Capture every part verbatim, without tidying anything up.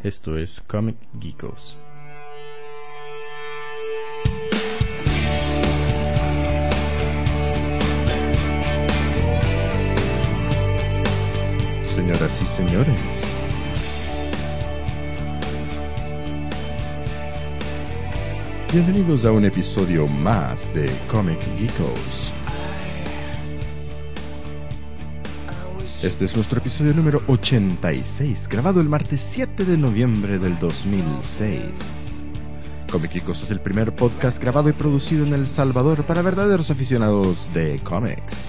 Esto es Comic Geekos. Señoras y señores, bienvenidos a un episodio más de Comic Geekos. Este es nuestro episodio número ochenta y seis, grabado el martes siete de noviembre del dos mil seis. Comic Geekos es el primer podcast grabado y producido en El Salvador para verdaderos aficionados de cómics.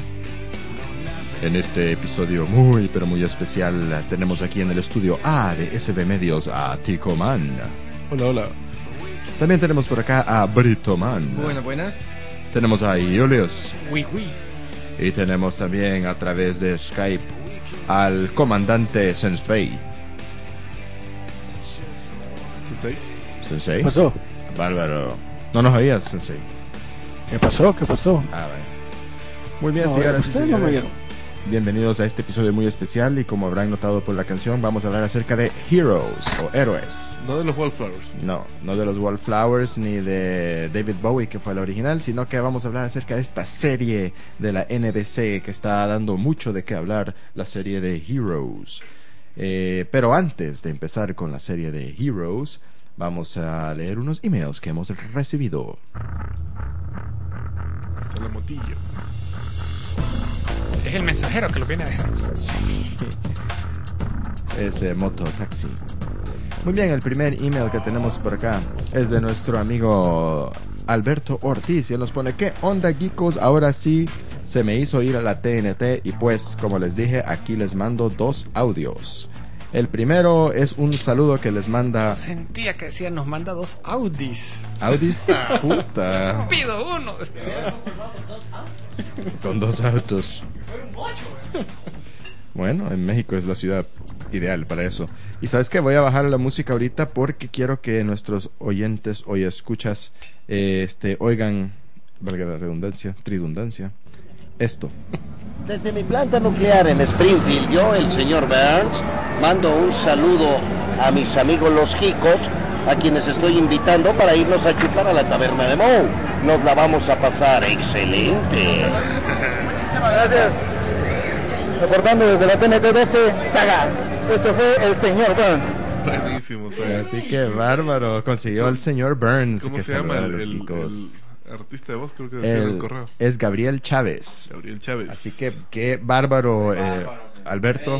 En este episodio muy pero muy especial tenemos aquí en el estudio A de S B Medios a Tico Man. Hola, hola. También tenemos por acá a Brito Man. Buenas, buenas. Tenemos a Julius. Oui, oui. Y tenemos también a través de Skype al comandante Sensei. ¿Sensei? ¿Sensei? ¿Qué pasó? Bárbaro. ¿No nos oías, Sensei? ¿Qué pasó? ¿Qué pasó? Ah, bueno. Muy bien, No, señoras y ustedes no me señores. oyeron. Bienvenidos a este episodio muy especial y como habrán notado por la canción, vamos a hablar acerca de Heroes o Héroes. No de los Wallflowers. No, no de los Wallflowers ni de David Bowie, que fue la original, sino que vamos a hablar acerca de esta serie de la N B C que está dando mucho de qué hablar, la serie de Heroes. Eh, pero antes de empezar con la serie de Heroes, vamos a leer unos emails que hemos recibido. Hasta la motillo. Es el mensajero que lo viene a dejar. Sí. Es eh, Moto Taxi. Muy bien, el primer email que tenemos por acá es de nuestro amigo Alberto Ortiz y él nos pone: ¿qué onda, geekos? Ahora sí se me hizo ir a la T N T y pues, como les dije, aquí les mando dos audios. El primero es un saludo que les manda... Sentía que decía, nos manda dos Audis. ¿Audis? Puta. Pido uno. Con dos autos. Bueno, en México es la ciudad ideal para eso. Y ¿sabes qué? Voy a bajar la música ahorita porque quiero que nuestros oyentes hoy escuchas eh, este, oigan, valga la redundancia, tridundancia, esto. Desde mi planta nuclear en Springfield, yo, el señor Burns, mando un saludo a mis amigos los Geekos, a quienes estoy invitando para irnos a chupar a la taberna de Moe. Nos la vamos a pasar excelente. Muchísimas gracias. Reportando desde la T N T doce, Saga. Este fue el señor Burns. Buenísimo, ¿sabes? Así que bárbaro, consiguió el señor Burns. ¿Cómo que se llama saluda a el, los el, geekos. el artista de voz? Creo que decía en El- el correo. es Gabriel Chávez. Gabriel Chávez. Así que qué bárbaro, eh, Alberto.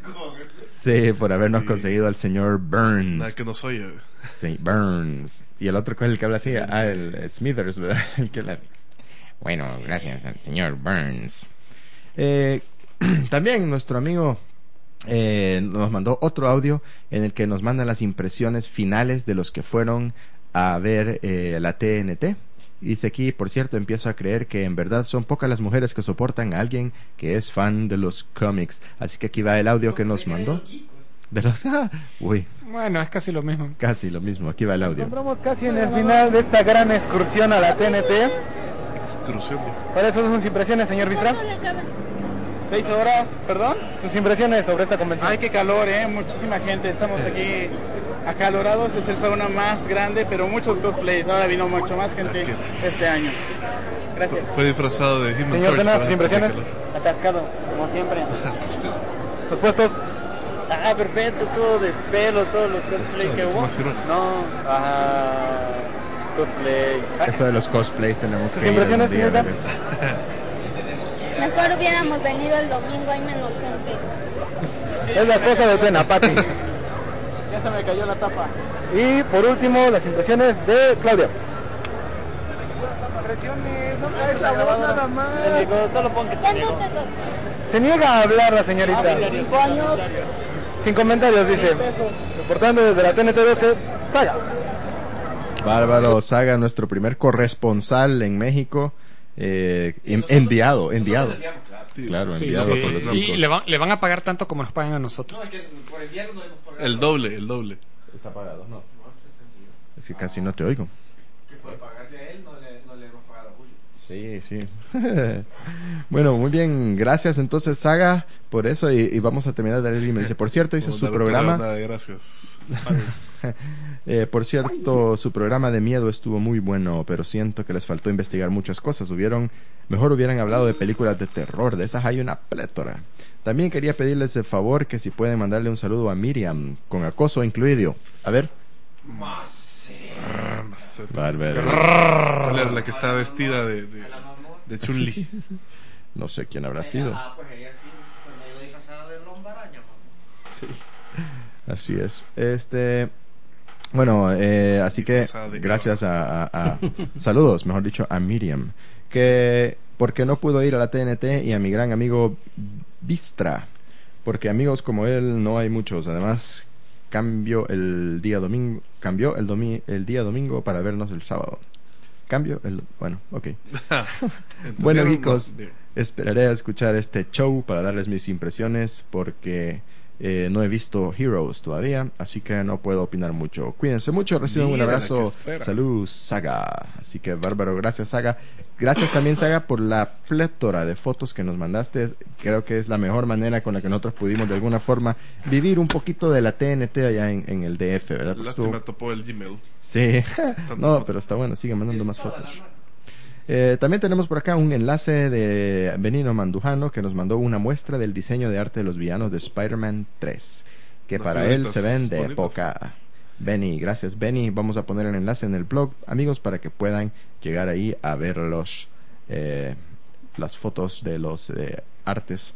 Sí, por habernos Sí. conseguido al señor Burns. Nada que nos oye. Sí, Burns. Y el otro con el que habla así, ah, el eh, Smithers, ¿verdad? El que la... Bueno, gracias al señor Burns. Eh, también nuestro amigo eh, nos mandó otro audio en el que nos manda las impresiones finales de los que fueron a ver eh, la T N T. Dice aquí, por cierto, empiezo a creer que en verdad son pocas las mujeres que soportan a alguien que es fan de los cómics. Así que aquí va el audio que nos mandó. De los... ah, uy, Bueno, es casi lo mismo. casi lo mismo. Aquí va el audio. Encontramos casi en el final de esta gran excursión a la T N T. Excursión. ¿Cuáles son sus impresiones, señor Bistra? Seis horas, perdón. Sus impresiones sobre esta convención. Ay, qué calor, eh, muchísima gente, estamos aquí acalorados, es el fauna más grande, pero muchos cosplays, ahora vino mucho más gente este año. Gracias. Fue disfrazado de Human Señor Torch. Tena, para- sus impresiones. Atascado, como siempre. Los puestos. Ah, perfecto, todo de pelo, todos los cosplays que hubo. Como ciruelas. No, ah, cosplay. Eso de los cosplays tenemos ¿Sus que ir impresiones, algún día a ver señorita? eso. Mejor hubiéramos venido el domingo, hay menos gente. Es la esposa de Tena, Pati. Ya se me cayó la tapa. Y por último, las impresiones de Claudia. Impresiones, no me la grabadora nada más. Solo pon que Ya te no llegó. te doy. Se niega a hablar la señorita. Cinco años. Sin comentarios, dice. Reportando desde la T N T doce, Saga. Bárbaro Saga, nuestro primer corresponsal en México. Eh, en- enviado, enviado. Sí, Claro, Sí, enviado sí, por los y geekos. le van, le van a pagar tanto como nos pagan a nosotros. El doble, el doble. Está pagado, no. Es que casi no te oigo. Sí, sí. Bueno, muy bien. Gracias entonces, Saga, por eso. Y, y vamos a terminar de leer el email. Dice, por cierto, hizo Vamos su a darle programa. nada de gracias. eh, por cierto, su programa de miedo estuvo muy bueno, pero siento que les faltó investigar muchas cosas. Hubieron, mejor hubieran hablado de películas de terror. De esas hay una plétora. También quería pedirles el favor que si pueden mandarle un saludo a Miriam, con acoso incluido. A ver. Bárbaro. ¿Cuál era la que está vestida de, de, de Chun-Li? No sé quién habrá sido. Ah, pues ella sí, pues medio disfrazada de Lombar Araña. Sí. Así es. Este. Bueno, eh, así que gracias a, a, a saludos, mejor dicho, a Miriam, que porque no pudo ir a la T N T, y a mi gran amigo Vistra, porque amigos como él no hay muchos. Además, cambio el día domingo, cambió el domi el día domingo para vernos el sábado. Cambio el, bueno, ok. Bueno, chicos, esperaré a escuchar este show para darles mis impresiones, porque eh, no he visto Heroes todavía, así que no puedo opinar mucho. Cuídense mucho, reciban un abrazo. Salud, Saga. Así que bárbaro, gracias, Saga. Gracias también, Saga, por la plétora de fotos que nos mandaste. Creo que es la mejor manera con la que nosotros pudimos de alguna forma vivir un poquito de la T N T allá en, en el D F, ¿verdad? Pues Lástima, estuvo... topó el Gmail. Sí, no, pero está bueno, sigue mandando más fotos. Eh, también tenemos por acá un enlace de Benino Mandujano, que nos mandó una muestra del diseño de arte de los villanos de Spider-Man tres, que Las para él figuritas se ven de bonitas. época. Benny, gracias Benny. Vamos a poner el enlace en el blog, amigos, para que puedan llegar ahí a ver los, eh, las fotos de los eh, artes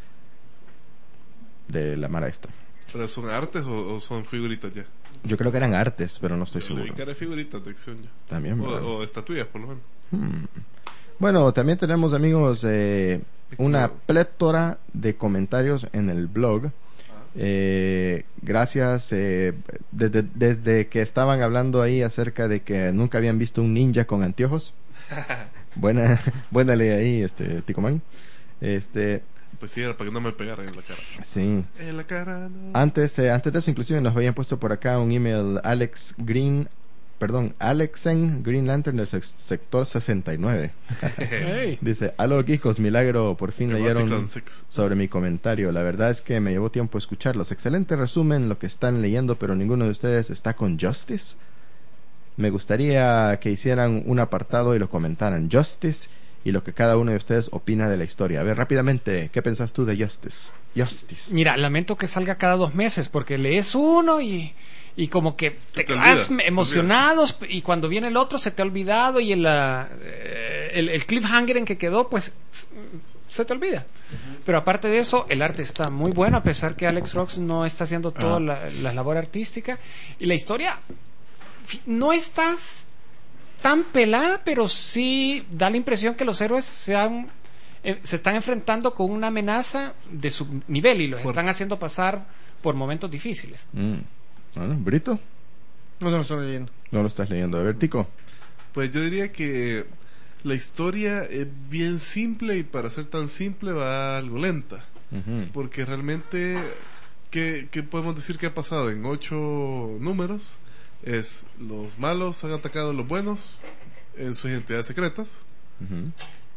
de la Mara esta. ¿Pero son artes o, o son figuritas ya? Yo creo que eran artes, pero no estoy Yo seguro. le vi cara de figuritas de acción ya. También, ¿verdad? O, o estatuillas, por lo menos. Hmm. Bueno, también tenemos, amigos, eh, una plétora de comentarios en el blog. Eh, gracias. Eh, desde, desde que estaban hablando ahí acerca de que nunca habían visto un ninja con anteojos. Buena, buena ley ahí, este, Ticoman. Este. Pues sí, era para que no me pegara en la cara. Sí. En la cara, no. Antes, eh, antes de eso, inclusive nos habían puesto por acá un email Alex Green. Perdón, Alexen Green Lantern del sec- sector sesenta y nueve. Hey. Dice, aló geekos, milagro, por fin The leyeron Vatican Six. sobre mi comentario. La verdad es que me llevó tiempo escucharlos. Excelente resumen lo que están leyendo, pero ninguno de ustedes está con Justice. Me gustaría que hicieran un apartado y lo comentaran. Justice y lo que cada uno de ustedes opina de la historia. A ver, rápidamente, ¿qué pensás tú de Justice? Justice. Mira, lamento que salga cada dos meses, porque lees uno y... y como que te, te quedas olvida, emocionados te y cuando viene el otro se te ha olvidado y el, uh, el, el cliffhanger en que quedó pues se te olvida. Uh-huh. Pero aparte de eso, el arte está muy bueno, a pesar que Alex Ross no está haciendo toda uh-huh. la, la labor artística, y la historia no está tan pelada, pero sí da la impresión que los héroes se han eh, se están enfrentando con una amenaza de su nivel y los Fuerte. están haciendo pasar por momentos difíciles. Mm. Bueno, ¿Brito? No, no lo estoy leyendo. No lo estás leyendo. A ver, Tico. Pues yo diría que la historia es bien simple, y para ser tan simple va algo lenta. Uh-huh. Porque realmente, ¿qué, ¿qué podemos decir que ha pasado? En ocho números, es los malos han atacado a los buenos en sus identidades secretas. Uh-huh.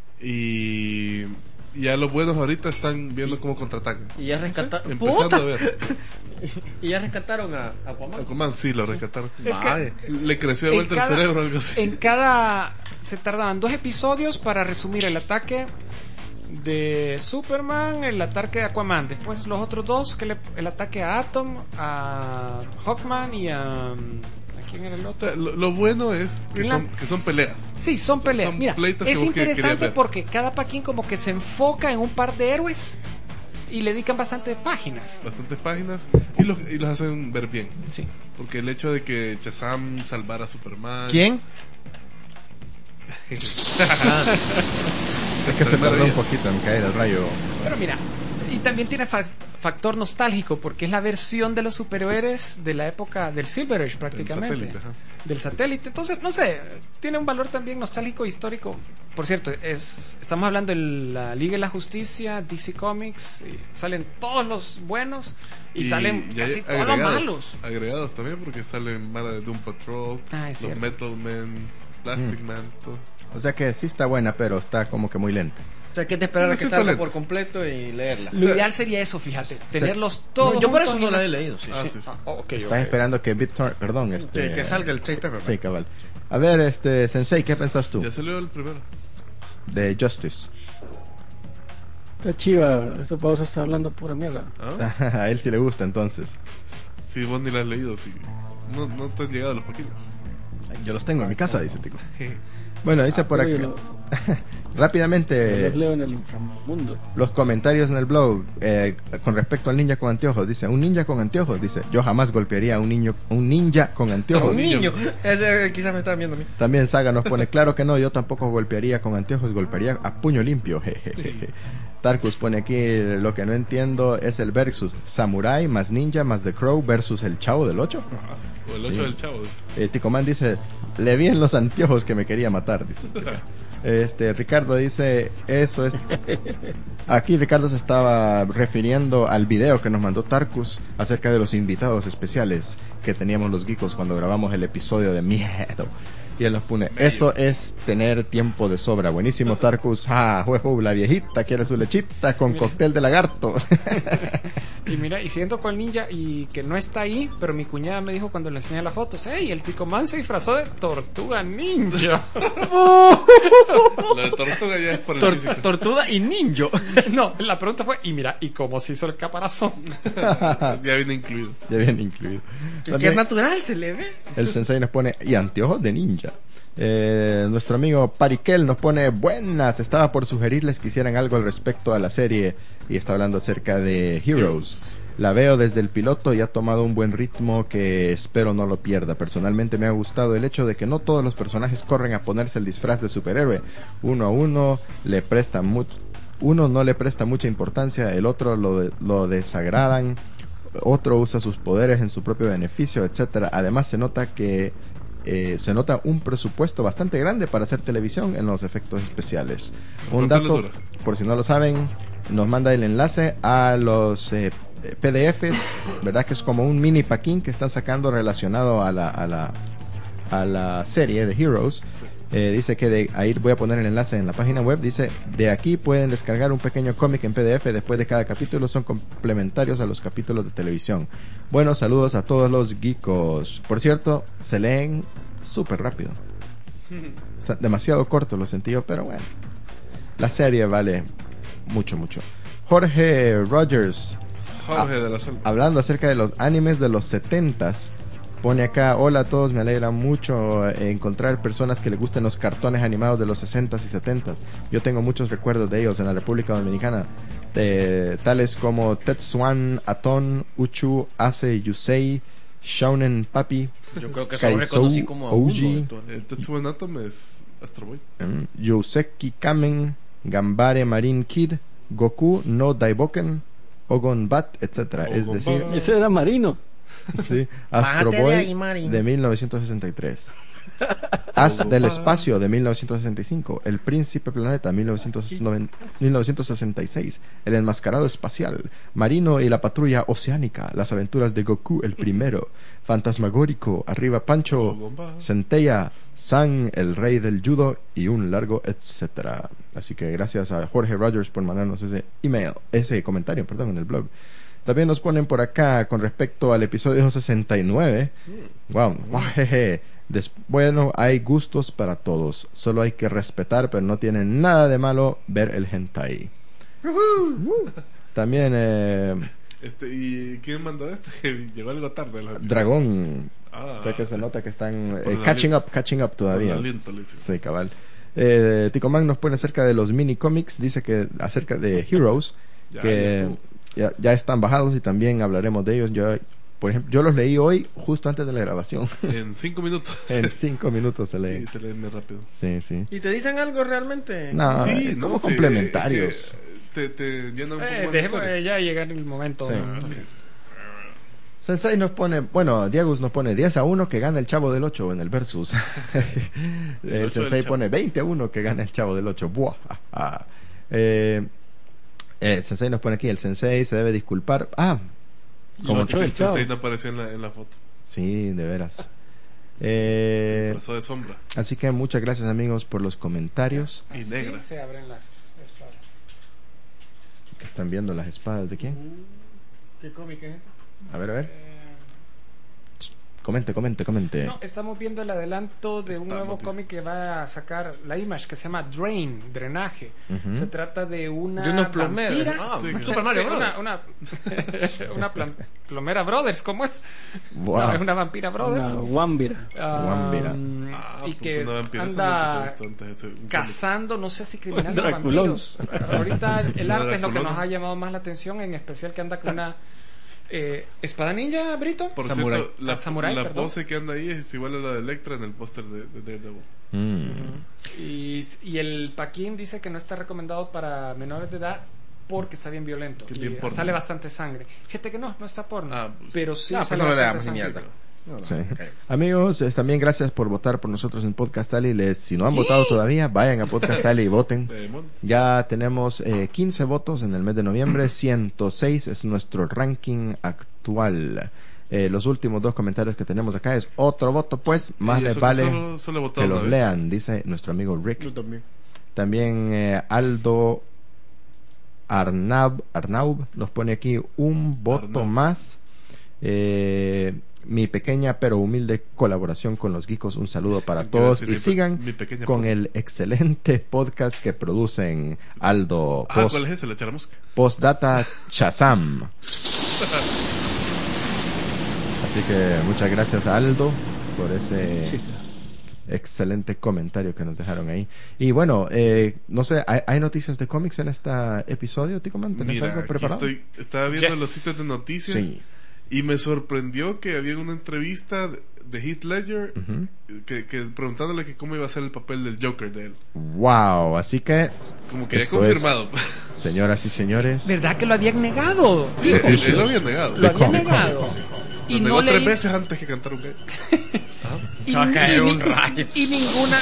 Y... ya los buenos ahorita están viendo cómo contraatacan. Y ya rescataron. Empezando a ver. Y ya rescataron a Aquaman. Aquaman sí lo rescataron. Es que le creció de vuelta cada, el cerebro o algo así. En cada se tardaban dos episodios para resumir el ataque de Superman, el ataque de Aquaman. Después los otros dos, que le, el ataque a Atom, a Hawkman y a... ¿quién era el otro? O sea, lo, lo bueno es que son, que son peleas. Sí, son peleas. Son Mira, es interesante que porque cada paquín como que se enfoca en un par de héroes y le dedican bastantes páginas. Bastantes páginas y los, y los hacen ver bien. Sí. Porque el hecho de que Shazam salvara a Superman... ¿Quién? Es que se tardó un poquito en caer el rayo. Pero mira, y también tiene fa- factor nostálgico, porque es la versión de los superhéroes de la época del Silver Age prácticamente, del satélite, del satélite. Entonces, no sé, tiene un valor también nostálgico e histórico. Por cierto, es estamos hablando de la Liga de la Justicia, D C Comics, y salen todos los buenos y, y salen casi todos los malos. Agregados también, porque salen Mara de Doom Patrol, ah, los cierto. Metal Men, Plastic mm. Man, todo. O sea que sí está buena, pero está como que muy lenta. O sea, que te esperar a Sí, que está salga lento. por completo y leerla. Lo ideal sería eso, fíjate, tenerlos todos. No, yo por juntos eso y no la he las- leído. Sí, Ah, sí. sí, sí. Ah, ok, Estás ok. esperando que BitTorrent, perdón, este... Que, que salga el trade paperback. Sí, cabal. A ver, este, Sensei, ¿qué pensás tú Ya salió el primero. de Justice? Está chiva, este pausa está hablando pura mierda. ¿Ah? A él sí le gusta, entonces. Sí, vos ni la has leído, sí. No, no te han llegado los paquetes. Yo los tengo en mi casa, dice Tico. Bueno, dice por pero acá. yo Rápidamente, Los leo en el inframundo. los comentarios en el blog eh, con respecto al ninja con anteojos. Dice, un ninja con anteojos. Dice, yo jamás golpearía a un niño, un ninja con anteojos. Un niño. Ese quizás me estaba viendo a mí. También Saga nos pone, claro que no, yo tampoco golpearía con anteojos, golpearía a puño limpio. Jejeje. Tarkus pone aquí, lo que no entiendo es el versus. Samurai más ninja más The Crow versus el Chavo del ocho. Ah, sí. O el ocho Sí. del chavo. Eh, Ticoman dice, le vi en los anteojos que me quería matar, dice. Este, Ricardo dice, eso es... Aquí Ricardo se estaba refiriendo al video que nos mandó Tarkus acerca de los invitados especiales que teníamos los geekos cuando grabamos el episodio de miedo. Y él nos pone, eso es tener tiempo de sobra. Buenísimo, Tarkus. Ah, juego, la viejita quiere su lechita con Mira. cóctel de lagarto. Y mira, y siguiendo con el ninja, y que no está ahí, pero mi cuñada me dijo cuando le enseñé las fotos, hey, el Ticomán se disfrazó de tortuga ninja. La de tortuga ya es por el Tor- físico. tortuga y ninja. No, la pregunta fue, y mira, ¿y cómo se hizo el caparazón? Ya viene incluido. Ya viene incluido. Que, que También es natural, se le ve. el sensei nos pone, y anteojos de ninja. Eh, nuestro amigo Parikel nos pone, buenas, estaba por sugerirles que hicieran algo al respecto a la serie, y está hablando acerca de Heroes. La veo desde el piloto y ha tomado un buen ritmo que espero no lo pierda. Personalmente me ha gustado el hecho de que no todos los personajes corren a ponerse el disfraz de superhéroe. Uno a uno le presta mu- uno no le presta mucha importancia, el otro lo, de- lo desagradan, otro usa sus poderes en su propio beneficio, etcétera. Además se nota que eh, se nota un presupuesto bastante grande para hacer televisión en los efectos especiales. Un ¿Cuánto les dato, dura? por si no lo saben, nos manda el enlace a los eh, P D Fs, ¿verdad? Que es como un mini paquín que están sacando relacionado a la, a la, a la serie de Heroes. Eh, dice que de ahí voy a poner el enlace en la página web. Dice, de aquí pueden descargar un pequeño cómic en P D F después de cada capítulo. Son complementarios a los capítulos de televisión. Buenos saludos a todos los geekos. Por cierto, se leen súper rápido. O sea, demasiado corto lo sentí yo, pero bueno. La serie vale mucho, mucho. Jorge Rogers, Jorge de la Selva. hablando acerca de los animes de los setentas, pone acá, hola a todos, me alegra mucho eh, encontrar personas que les gusten los cartones animados de los sesentas y setentas. Yo tengo muchos recuerdos de ellos en la República Dominicana, de, tales como Tetsuan, Aton, Uchu, Ase, Yusei, Shounen Papi, Yo creo que eso lo Kaisou, reconocí como a uno Ouji, de todos. El Tetsuo Atom es Astro Boy. mm, Youseki Kamen, Gambare Marine Kid, Goku no Daiboken, Ogon Bat, etcétera. Es Ogon decir, Bat. Ese era Marino. sí, Astro Bájate de Boy ahí, Marín. de mil novecientos sesenta y tres. As Ogon del Bat. Espacio de mil novecientos sesenta y cinco. El Príncipe Planeta mil novecientos noventa mil novecientos sesenta y seis. El Enmascarado Espacial. Marino y la Patrulla Oceánica. Las aventuras de Goku el primero. Fantasmagórico. Arriba Pancho. Ogon Bat. Centella. San, el rey del judo. Y un largo etcétera. Así que gracias a Jorge Rogers por mandarnos ese email. Ese comentario, perdón, en el blog. También nos ponen por acá con respecto al episodio sesenta y nueve. Wow, wow, jeje. Des- bueno, hay gustos para todos. Solo hay que respetar, pero no tiene nada de malo ver el hentai. Uh. También eh, Este, ¿y quién mandó esto? Que llegó algo tarde. La... Dragón. Ah, O sea que se nota que están Por eh, el catching aliento. up, catching up Por todavía. el aliento, le dice. Sí, cabal. Eh, Ticoman nos pone acerca de los mini cómics. Dice que acerca de Heroes, Ya, ya que estuvo. ya, ya están bajados y también hablaremos de ellos. Yo, por ejemplo, yo los leí hoy justo antes de la grabación. En cinco minutos. En cinco minutos se leen. Sí, se leen muy rápido. Sí, sí. ¿Y te dicen algo realmente? No, sí, es no, como sí, complementarios. eh, eh, te, te llena un poco Eh, más de dejemos historia. de ya llegar el momento. Sí. ¿no? Ah, sí, sí, sí. Sensei nos pone, bueno, Diego nos pone diez a uno que gana el Chavo del ocho en el Versus. El ocho del Sensei Chavo. pone veinte a uno que gana el Chavo del ocho. Buah, ah, ah. Eh, eh, el Sensei nos pone aquí, el Sensei se debe disculpar. Ah, como ocho del El Sensei Chavo. no apareció en la, en la foto. sí, de veras. Eh, Se disfrazó de sombra. así que muchas gracias, amigos, por los comentarios. Y Así negra. se abren las espadas. Que están viendo las espadas de quién. ¿Qué cómic es ese? A ver, a ver. Eh, Comente, comente, comente. no, estamos viendo el adelanto de un Estamos, nuevo dice. cómic que va a sacar la Image, que se llama Drain, drenaje. Ujú. Se trata de una De unos plomeros. vampira. Ah, Sí, Super Mario Sí, Bros. Una, una, una plan- plomera Brothers, ¿cómo es? Wow. No, es una vampira Brothers. Una Wambira. Ah, Wambira. Ah, y puta, que una vampira, eso nunca se ha anda visto antes, ese- un cómic. cazando, no sé si criminales o Draculón. vampiros. Ahorita el Una arte es lo que Draculón. nos ha llamado más la atención, en especial que anda con una eh, espada ninja, Brito. Por Samurai. cierto, la, Ah, Samurai, la perdón. pose que anda ahí es igual a la de Electra en el póster de, de Daredevil. Mm. Y, y el Paquín dice que no está recomendado para menores de edad porque está bien violento. Que es Y bien porno. sale bastante sangre. Fíjate que no, no está porno. Ah, pues. pero sí Ah, pues sale no le bastante damos ni sangre. mierda. No, no, Sí. ok. Amigos, es- también gracias por votar por nosotros en Podcast Alley. Les, si no han votado todavía, vayan a Podcast Alley y voten. Eh, mon- Ya tenemos eh, quince votos en el mes de noviembre. ciento seis es nuestro ranking actual. Eh, los últimos dos comentarios que tenemos acá es otro voto, pues más y les eso que vale solo- solo he votado que una los vez. lean, dice nuestro amigo Rick. Yo también. También eh, Aldo Arnab, Arnaub nos pone aquí un voto Arnaub. más. Eh, mi pequeña pero humilde colaboración con los geekos. Un saludo para Quiero todos decir, y mi pe- sigan mi pequeña con po- el excelente podcast que producen Aldo Ah, Post, ¿cuál es ese? La charamusca. Postdata Chazam. Así que muchas gracias, Aldo, por ese Chica. excelente comentario que nos dejaron ahí. Y bueno, eh, no sé, ¿hay, hay noticias de cómics en este episodio, Ticoman? ¿Tenés Mira, algo aquí preparado? estoy, estaba viendo Yes. los sitios de noticias Sí. y me sorprendió que había una entrevista de, de Heath Ledger Ujú. que, que preguntándole que cómo iba a ser el papel del Joker de él. Wow, así que, Como que ya Esto confirmado. señoras y señores, ¿Verdad que lo habían negado? Sí, The él, él issues. lo había negado. Lo habían cómic, negado. Lo Y negó no tres leí- veces antes que cantar un gallo. y, Se va a caer y- un y- rayo. y ninguna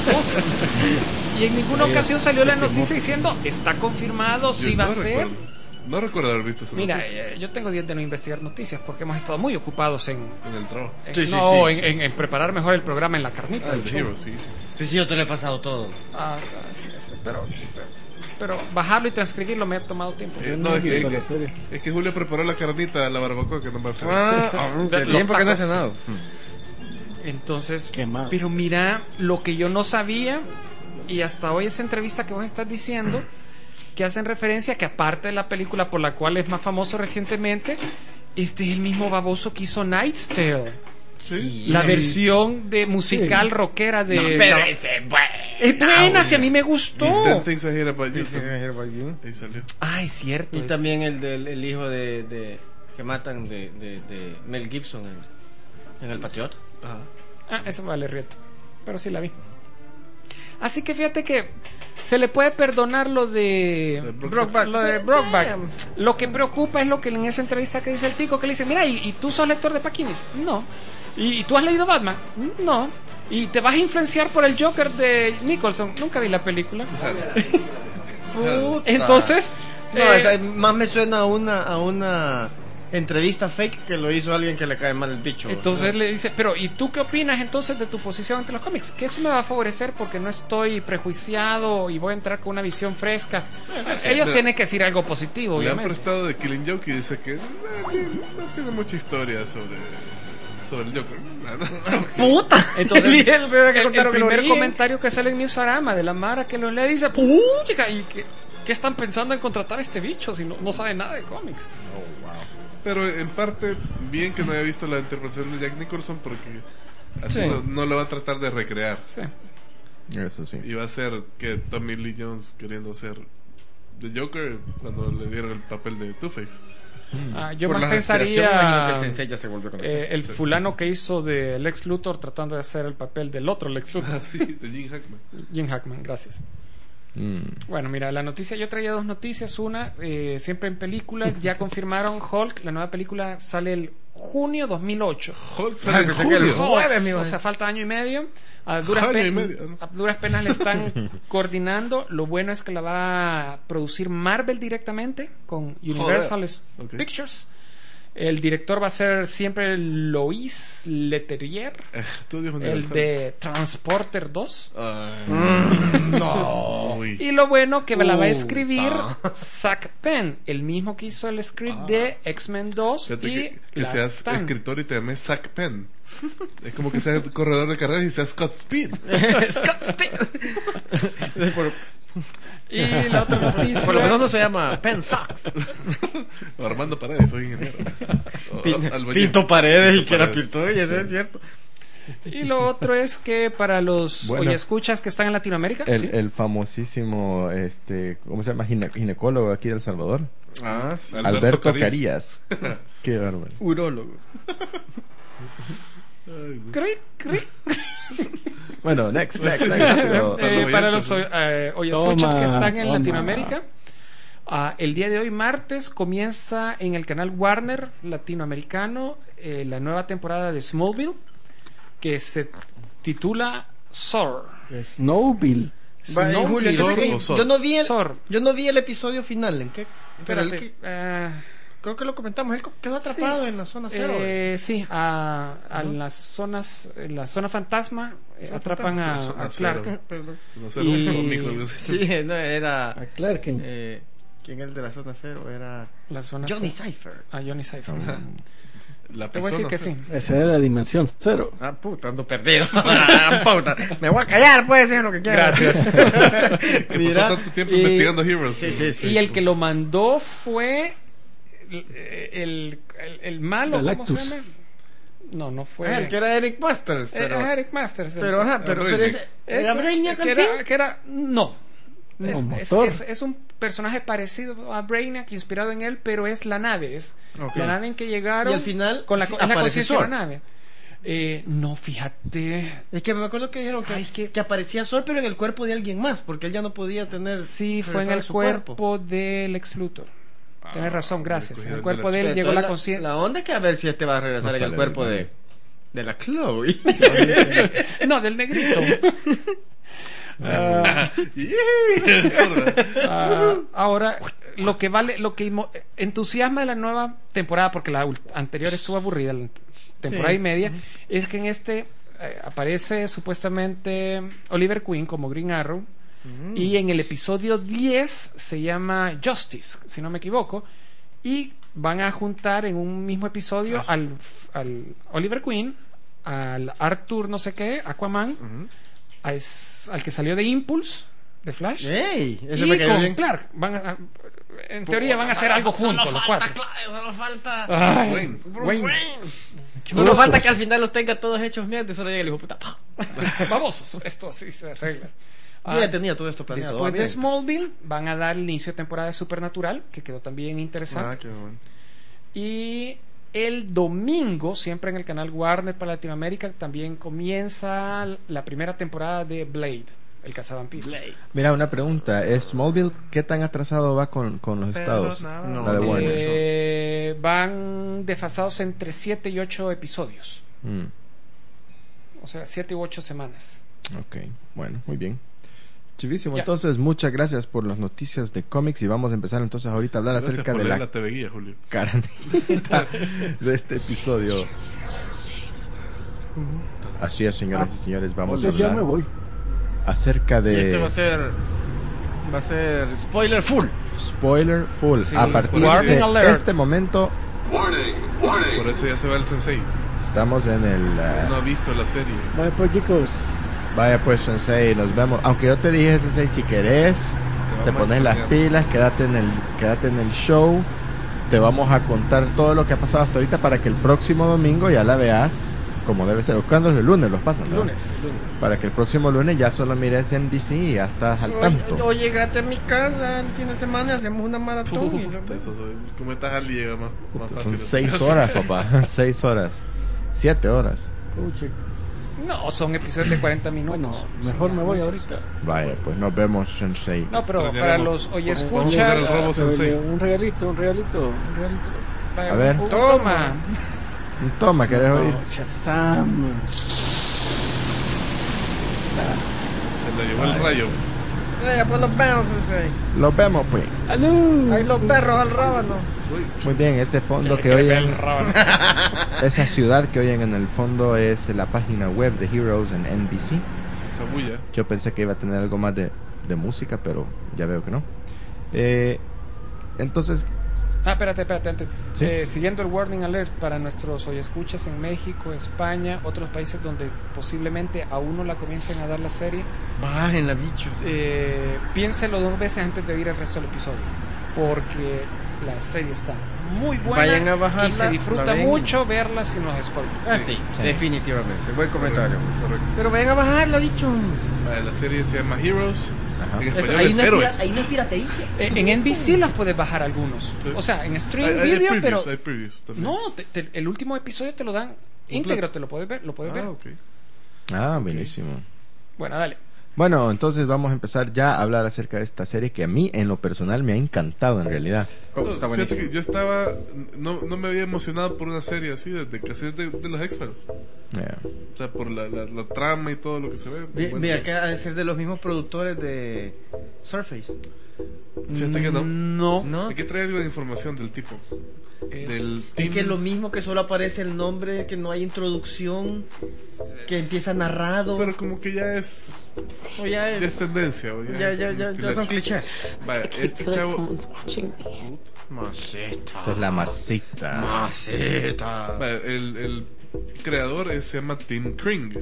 y en ninguna ocasión salió la noticia diciendo está confirmado, sí Yo va no a ser. recuerdo. No recuerdo haber visto esa Mira, noticia eh, yo tengo días de no investigar noticias porque hemos estado muy ocupados en, en el trabajo. en- Sí, sí, no, sí. En, en- en preparar mejor el programa en la carnita. Ah, el del Hero, show. sí, sí, sí. Sí, sí, yo te lo he pasado todo. Ah, sí, sí, pero, pero, pero bajarlo y transcribirlo me ha tomado tiempo. Eh, Yo no, no he es que, visto es, la que, serie. es que Julio preparó la carnita, la barbacoa que no va a hacer. Ah, ah, De qué los tiempo que no he tacos. cenado. Entonces, Quemado. pero mira lo que yo no sabía y hasta hoy esa entrevista que vos estás diciendo que hacen referencia que aparte de la película por la cual es más famoso recientemente, este es el mismo baboso que hizo Knight's Tale. Sí. La Sí. versión de musical rockera de No, pero ese es bueno. es buena, si a mí me gustó. Y Ten Things I Hate About You. Sí, sí, también. Ahí salió. Ah, es cierto. Y es- también el del el hijo de, de que matan de, de, de Mel Gibson en, en El Patriota. Ajá. Ah, eso vale rieto. Pero sí la vi. Así que fíjate que se le puede perdonar lo de De Brokeback. Brokeback, lo de Sí, Brokeback. sí. Lo que preocupa es lo que en esa entrevista que dice el tico, que le dice, mira, ¿y, y tú sos lector de Paquinis? No. ¿Y, y tú has leído Batman? No. ¿Y te vas a influenciar por el Joker de Nicholson? Nunca vi la película. Puta. Entonces, No, eh, esa- más me suena a una, a una entrevista fake que lo hizo alguien que le cae mal el bicho. entonces le dice, pero ¿y tú qué opinas entonces de tu posición ante los cómics? Que eso me va a favorecer porque no estoy prejuiciado y voy a entrar con una visión fresca. Ellos Mira, tienen que decir algo positivo, Le han obviamente. prestado de Killing Joke y dice que no, tiene- no tiene mucha historia sobre, sobre el Joker. ¡Puta! Entonces, el, el primero que el, el contaron primer origen. comentario que sale en Newsarama de la Mara que lo lee dice, ¡pucha! ¿Y qué, qué están pensando en contratar a este bicho si no, no sabe nada de cómics? Pero en parte, bien que no haya visto la interpretación de Jack Nicholson porque así Sí. no, no lo va a tratar de recrear. Sí. eso sí. Y va a ser que Tommy Lee Jones queriendo ser The Joker cuando le dieron el papel de Two-Face. Ah, yo Por más las aspiraciones, imagino que el pensaría sensei ya se volvió con eh, el fulano que hizo de Lex Luthor tratando de hacer el papel del otro Lex Luthor. Ah, sí, de Jim Hackman. Jim Hackman, gracias. Mm. Bueno, mira, la noticia, yo traía dos noticias. Una, eh, siempre en películas, ya confirmaron Hulk, la nueva película sale el junio dos mil ocho. Hulk Ah, sale en pensé que el julio. jueves, Hulk, amigo. o sea, falta año y medio. A duras, Año pe- y medio, ¿no? a duras penas le están coordinando. Lo bueno es que la va a producir Marvel directamente con Universal Ok. Pictures. El director va a ser siempre Lois Leterrier, Estudios el Universal. de Transporter dos. Ay, Mm, no. uy. Y lo bueno que me la va a Puta. escribir Zach Penn, el mismo que hizo el script de X-Men dos Fíjate y que, que Last seas Stand. escritor y te llames Zach Penn. Es como que seas corredor de carreras y seas Scott Speed. Scott Speed. Por, Y la otra noticia. por lo menos no se llama Penn Sox. O Armando Paredes, soy ingeniero. O- Pin- albañil. Pinto Paredes y Pinto que era Paredes. pintor, y eso Sí. es cierto. Y lo otro es que para los Bueno. oyescuchas que están en Latinoamérica, El, ¿sí? el famosísimo, este, ¿cómo se llama? Gine- ginecólogo aquí de El Salvador. Ah, sí. Alberto Alberto, Carías. Carías. Qué bárbaro. Urólogo. Cric, cric. Bueno, next, next, next. rápido. Eh, los para oyentes, los eh, oyescuchas Toma, que están en toma. Latinoamérica, ah, el día de hoy, martes, comienza en el canal Warner latinoamericano eh, la nueva temporada de Smallville, que se titula Soar. Snowville. Va, eh, Julio, yo, Sor sé que- o Sor. yo no vi el, Sor. yo no vi el episodio final. ¿En qué? Pero el Espérate, que- eh, creo que lo comentamos. Él quedó atrapado Sí. en la zona cero. eh, sí, a, a las zonas, en la zona fantasma, eh, Zona atrapan a, fantasma. a Zona Clark. cero. Perdón. No sé, Y- un cómico, algo así. Sí, no, era. A Clarken. Eh, ¿Quién es el de la zona cero? Era La zona Johnny cero. Cypher. A Johnny Cypher. La Te voy a decir persona, que sí. Esa era la dimensión cero. Ah, puta, ando perdido. Ah, puta. Me voy a callar, puede ser lo que quiera. Gracias. Que pasó Mira. tanto tiempo y- investigando Heroes. Sí, sí, sí. Y el que lo mandó fue el, el, el- el malo, ¿cómo se Galactus. llama? No, no fue. Ah, el que era Eric Masters, pero. Era Eric Masters. Pero, ajá, pero, pero Brainiac. ese- Ese- ¿era Brainiac al que fin? era, que era- no. No, es, motor. es- es un personaje parecido a Brainiac, inspirado en él, pero es la nave. Es Ok. la nave en que llegaron. Y al final con la, sí es la aparece conciencia de Sword. la nave. Eh, no, fíjate. Es que me acuerdo que dijeron que, Ay, que- que aparecía Sol, pero en el cuerpo de alguien más, porque él ya no podía tener. Sí, fue en regresar el a su cuerpo, del Lex Luthor. Tienes Ah, razón, me gracias. cogí En el el cuerpo de de la él Pero llegó la la- conciencia. La onda que a ver si este va a regresar No en el sale cuerpo del de, de la Chloe. No, del negrito. Ah, ah, ahora, lo que vale, lo que imo- entusiasma de la nueva temporada, porque la ult- anterior estuvo aburrida, la temporada Sí. y media, es que en este eh, aparece supuestamente Oliver Queen como Green Arrow. Y en el episodio diez se llama Justice, si no me equivoco. Y van a juntar en un mismo episodio Ah, sí. al, al Oliver Queen, al Arthur no sé qué, Aquaman, a es- al que salió de Impulse, de Flash, ¡Ey! Ese y me cayó con bien. Clark. Van a- en teoría van a hacer algo juntos los cuatro. Solo falta. Ay, Wayne. Wayne. Solo falta que al final los tenga todos hechos mierda y solo llega el hijo de puta. ¡pah! Vamos, esto sí se arregla. Yo ya tenía todo esto planeado. Después ah, de bien. Smallville van a dar el inicio de temporada de Supernatural, que quedó también interesante. Ah, qué bueno. Y el domingo, siempre en el canal Warner para Latinoamérica, también comienza la primera temporada de Blade, el cazavampiros. Mira, una pregunta. ¿Es Smallville qué tan atrasado va con, con los estados? nada. No. La de Warner. Eh, van desfasados entre siete y ocho episodios. Mm, O sea, siete u ocho semanas. ok, bueno, muy bien. Chivísimo. Ya. Entonces, muchas gracias por las noticias de cómics y vamos a empezar entonces ahorita a hablar Gracias acerca por de leer la la T V Guía, Julio. carnita de este episodio. Así es, señoras y señores, vamos a Entonces ya me hablar voy. acerca Y este va a de ser. Va a ser spoiler full. spoiler full. Sí, A partir warning de alert. este momento Por eso ya se va el Sensei. estamos en el... uh, No ha visto la serie. Bye pues chicos. Vaya pues, Sensei, nos vemos. Aunque yo te dije, Sensei, si querés, te vamos a pones las extrañar. pilas, quédate en el quédate en el show. Te vamos a contar todo lo que ha pasado hasta ahorita para que el próximo domingo ya la veas como debe ser. ¿Cuándo es el lunes? Los pasan, ¿no? Lunes, lunes. Para que el próximo lunes ya solo mires en D C y ya estás al tanto. O, o llegate a mi casa el fin de semana y hacemos una maratón. y lo- Puta, eso soy- ¿Cómo estás al llega más, más Son fácil? seis horas, papá. Seis horas. Siete horas. Uy, chico. No, son episodios de cuarenta minutos. Bueno, mejor me voy ahorita. Vaya, pues nos vemos, Sensei. No, pero para Extrañaremos. los oye Vamos a escuchas, ver el robo Sensei. Un regalito, un regalito, un regalito. A ver. toma. Toma, ¿querés oír? Oh, Shazam. Se le llevó el rayo. Eh, pues los vemos, ese. Los vemos, pues. Ahí los perros al rábano. Muy bien, ese fondo que oyen, esa ciudad que oyen en el fondo es la página web de Heroes en N B C. Esa bulla. Yo pensé que iba a tener algo más de, de música, pero ya veo que no. Eh, entonces... Ah, espérate, espérate, antes. ¿Sí? Eh, siguiendo el warning alert para nuestros oyescuchas en México, España, otros países donde posiblemente a uno la comiencen a dar la serie, Bájenla, bichos. eh, piénselo dos veces antes de oír el resto del episodio, porque la serie está muy buena. Vayan a bajarla, y se disfruta la ven. mucho verla sin los spoilers. Ah, sí, Sí. definitivamente. Buen comentario. Correcto. Pero vayan a bajarla, dicho. Vale, la serie se llama Heroes. Ajá. En Eso, español ahí, es no es Héroes. pira- ahí no es piratería. Eh, en N B C las puedes bajar algunos. Sí. O sea, en stream Hay- hay video, previews, pero hay previews también. no, te- te- el último episodio te lo dan íntegro, te lo puedes ver, lo puedes Ah, ver. ok. Ah, buenísimo. Bueno, dale. Bueno, entonces vamos a empezar ya a hablar acerca de esta serie que a mí en lo personal me ha encantado en realidad. Oh, No, está fíjate buenísimo. que yo estaba no, no me había emocionado por una serie así desde casi de, de los X-Files, Yeah. o sea, por la, la, la trama y todo lo que se ve. Vi- Bueno, Mira, que ha de ser de los mismos productores de Surface. fíjate que no. No. ¿No? Hay que traer algo de información del tipo. Es- Del Es team. que es lo mismo que solo aparece el nombre, que no hay introducción, que empieza narrado. Pero como que ya es o ya ya es es. tendencia. O ya, Ya, es ya, un ya, ya estilacho. son clichés. Vaya, I este feel like chavo. someone's watching me. Maceta. Esa es la masita. Maceta. Vaya, el, el creador es- se llama Tim Kring.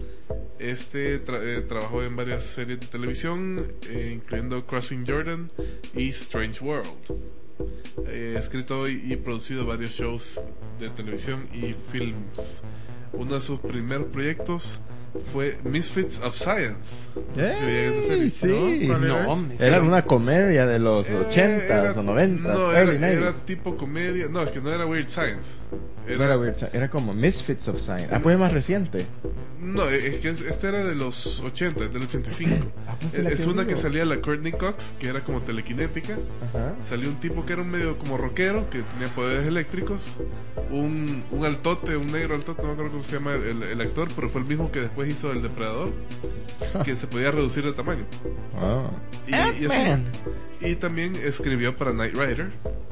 Este tra- eh, trabajó en varias series de televisión, eh, incluyendo Crossing Jordan y Strange World. Eh, ha escrito y, y producido varios shows de televisión y films. Uno de sus primeros proyectos fue Misfits of Science. No sé si veían esa serie. ¡Ey! Sí, ¿No? ¿Cuál era No, ese? me- era una comedia de los Eh, ochentas era- o noventas, no, early era, era nineties. tipo comedia. No, es que no era Weird Science. No era weird, era como Misfits of Science. Ah, pues es más reciente. No, es que este era de los ochenta, del ochenta y cinco. Ah, pues es la Es que una digo. que salía la Courtney Cox, que era como telequinética. Ajá. Salió un tipo que era un medio como rockero, que tenía poderes eléctricos. Un, un altote, un negro altote, no me acuerdo cómo se llama el, el actor, pero fue el mismo que después hizo El Depredador, que se podía reducir de tamaño. Ah. Y, y así. Ant-Man. Y también escribió para Knight Rider.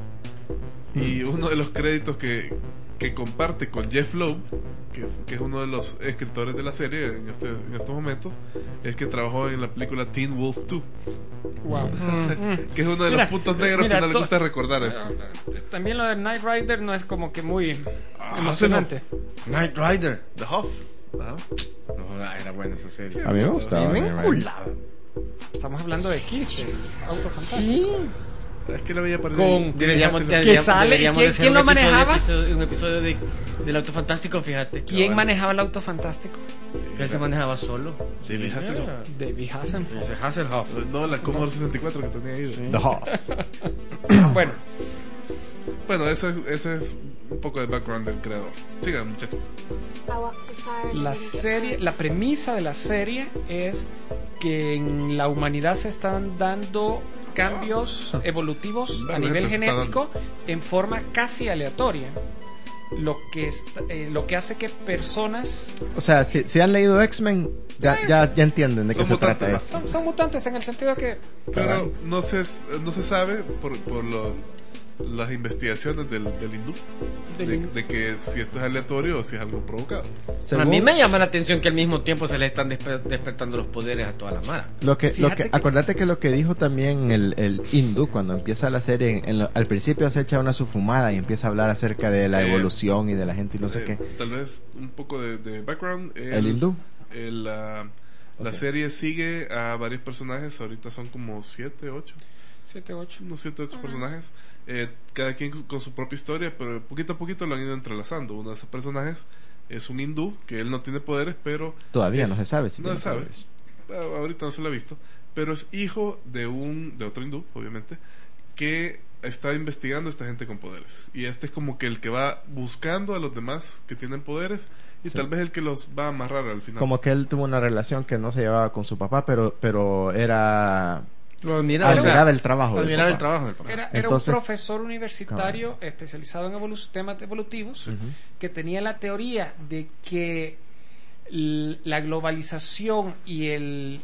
Y uno de los créditos que, que comparte con Jeff Loeb, que, que es uno de los escritores de la serie en, este, en estos momentos, es que trabajó en la película Teen Wolf dos. Wow. O sea, que es uno de Mira, los puntos negros mira, que no le to- gusta recordar esto. También lo de Knight Rider no es como que muy Ah, emocionante. Knight Rider. The Huff. Ajá. No, era buena esa serie. A mí me gustaba. A mí me Knight Rider. enculaba. Estamos hablando de Kids, de Auto Fantástico. Es que la veía para Con- Deberíamos, Que deberíamos- sale, deberíamos ¿quién- de hacer quién un lo episodio- manejaba? episodio- un episodio de, del Auto Fantástico, fíjate. ¿Quién Cabal. manejaba el Auto Fantástico? Él se manejaba solo. David Hasselhoff. David Hasselhoff. Ese Hasselhoff. No, la Commodore sesenta y cuatro que tenía ahí. The Huff. Bueno, Bueno, ese es, ese es un poco de background del creador. Sigan, muchachos. la serie, la premisa de la serie es que en la humanidad se están dando cambios evolutivos a Dale, nivel gente, se está genético en forma casi aleatoria, lo que es, eh, lo que hace que personas O sea, si, si han leído X-Men, ya, ya, ya entienden de qué Son se trata mutantes, esto. son, son mutantes en el sentido que Pero no se, no se sabe por, por lo, las investigaciones del, del hindú Del de, hindú. de que si esto es aleatorio o si es algo provocado. Según A mí me llama la atención que al mismo tiempo se le están desper- despertando los poderes a toda la mara. Lo que, lo Fíjate que, que- acordate que lo que dijo también el, el hindú cuando empieza la serie, en- en lo- al principio se echa una sufumada y empieza a hablar acerca de la Eh, evolución y de la gente y no sé Eh, qué. Tal vez un poco de, de background. ¿El hindú? el, ah, La Ok. serie sigue a varios personajes, ahorita son como siete, ocho. siete ocho. Unos siete, ocho personajes. Eh, cada quien con, con su propia historia, pero poquito a poquito lo han ido entrelazando. Uno de esos personajes es un hindú, que él no tiene poderes, pero... Todavía es- no se sabe si no tiene se sabe. poderes. Ah, ahorita no se lo ha visto, pero es hijo de un de otro hindú, obviamente, que está investigando a esta gente con poderes. Y este es como que el que va buscando a los demás que tienen poderes y Sí. tal vez el que los va a amarrar al final. Como que él tuvo una relación que no se llevaba con su papá, pero, pero era... Lo admiraba, admiraba el trabajo de su admiraba el papá. trabajo del papá. Era, era Entonces- un profesor universitario especializado en evolu- temas evolutivos Ujú. que tenía la teoría de que l- la globalización y el y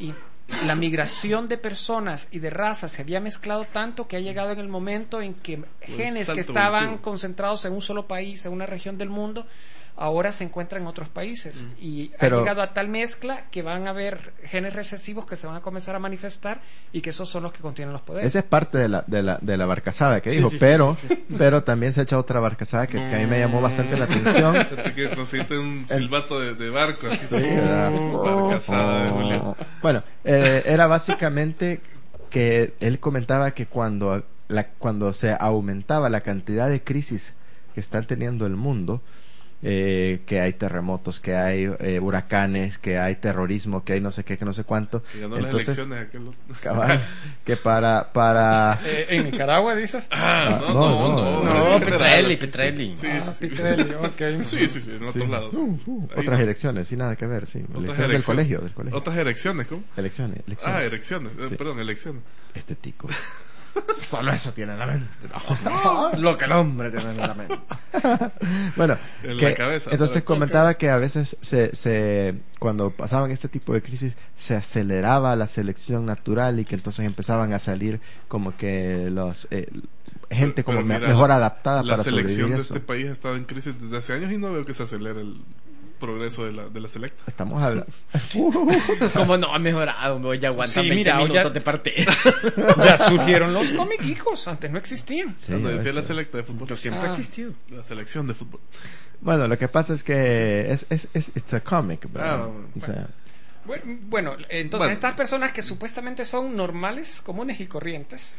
la migración de personas y de razas se había mezclado tanto que ha llegado en el momento en que genes que estaban evolutivo. concentrados en un solo país, en una región del mundo, ahora se encuentran en otros países. Mm. Y pero, ha llegado a tal mezcla que van a haber genes recesivos que se van a comenzar a manifestar y que esos son los que contienen los poderes. Esa es parte de la, de la, de la barcazada que sí, dijo, sí, pero sí, sí, sí. pero también se ha hecho otra barcazada que, que a mí me llamó bastante la atención. que conseguiste un silbato de, de barco. Así, sí, era barcazada de Julio. Bueno, eh, era básicamente que él comentaba que cuando, la, cuando se aumentaba la cantidad de crisis que está teniendo el mundo, Eh, que hay terremotos, que hay eh, huracanes, que hay terrorismo, que hay no sé qué, que no sé cuánto. Y ganó entonces, las elecciones aquel... cabal, que para para eh, en Nicaragua dices. Ah, no, no, no, no, no, Petrelli, Petrelli. Sí, ah, sí, Petrelli, okay. Sí, sí, sí, en otros sí. lados. Uh, uh, otras elecciones, sin nada que ver, sí. Elecciones del colegio, del colegio. Otras elecciones, ¿cómo? Elecciones, elecciones. Ah, elecciones, sí. eh, perdón, elecciones. Este tico. Solo eso tiene en la mente. No. Lo que el hombre tiene en la mente. Bueno, en que, la cabeza, entonces comentaba que a veces se, se cuando pasaban este tipo de crisis se aceleraba la selección natural y que entonces empezaban a salir como que los eh, gente como Pero mira, mejor adaptada la para sobrevivir. La selección de eso. este país ha estado en crisis desde hace años y no veo que se acelere el progreso de la, de la selecta. Estamos hablando. Como no ha mejorado, me voy a aguantar sí, veinte mira, minutos ya, de parte. Ya surgieron los comiquicos, antes no existían. Sí, Cuando decía eso. La selecta de fútbol. Pero siempre Ah. ha existido. La selección de fútbol. Bueno, lo que pasa es que es es es it's a comic, ¿verdad? Ah, bueno. O sea, Bueno, bueno, entonces Bueno. estas personas que supuestamente son normales, comunes y corrientes,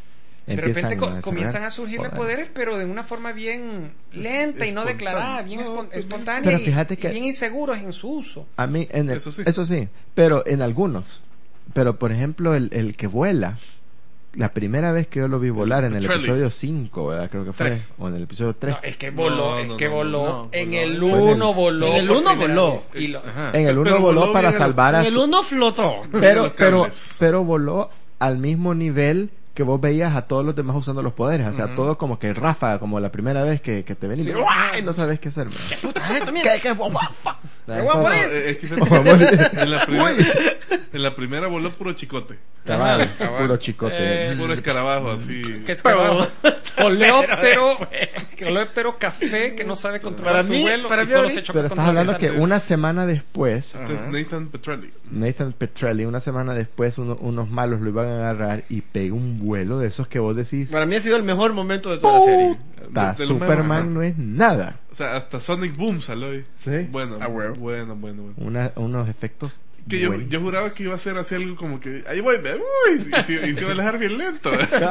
de empiezan repente co- a comienzan a surgirle poderes, pero de una forma bien lenta y no declarada, bien espon- espontánea Pero y, fíjate que- y bien inseguros en su uso. a mí en el- Eso sí. eso sí, pero en algunos. Pero por ejemplo, el, el que vuela, la primera vez que yo lo vi volar en el Petrelli. episodio cinco, ¿verdad? Creo que fue, Tres. o en el episodio tres. No, es que voló, No, es no, que no, voló, no, en voló. el Fue en el- uno voló. en el por uno primera voló. vez. Y lo- Ajá. En el uno Pero voló voló para bien a los- salvar a En el su- uno flotó. pero los pero cables. pero voló al mismo nivel que vos veías a todos los demás usando los poderes, o sea, Ujú. todo como que ráfaga, como la primera vez que, que te ven y, Sí. ¡guau! Y no sabes qué hacer. man. Puta, esta ¿Qué, mierda. qué? Guau, guau, fuck. Me voy a No, morir. eh, es que Vamos a morir. en, la primera, en la primera voló puro chicote. Cabal, Ajá, cabal. puro chicote. Eh, Puro escarabajo así. Que es que va- coleóptero, coleóptero café que no sabe controlar Para su mí- vuelo para y mí solo ahorita- se choca Pero con estás hablando que tormentas. una semana después, Este es Ajá. Nathan Petrelli. Nathan Petrelli, una semana después, uno- unos malos lo iban a agarrar y pegó un vuelo de esos que vos decís, Para mí ha sido el mejor momento de toda la serie. "Ta, de lo Superman menos, no es nada". O sea, hasta Sonic Boom salió hoy. Sí. Bueno, Ah, huevo. bueno, bueno, bueno. Una, unos efectos Que yo, yo buenísimos. juraba que iba a ser así algo como que ahí voy, ve, uy, y, se- y se iba a alejar bien lento.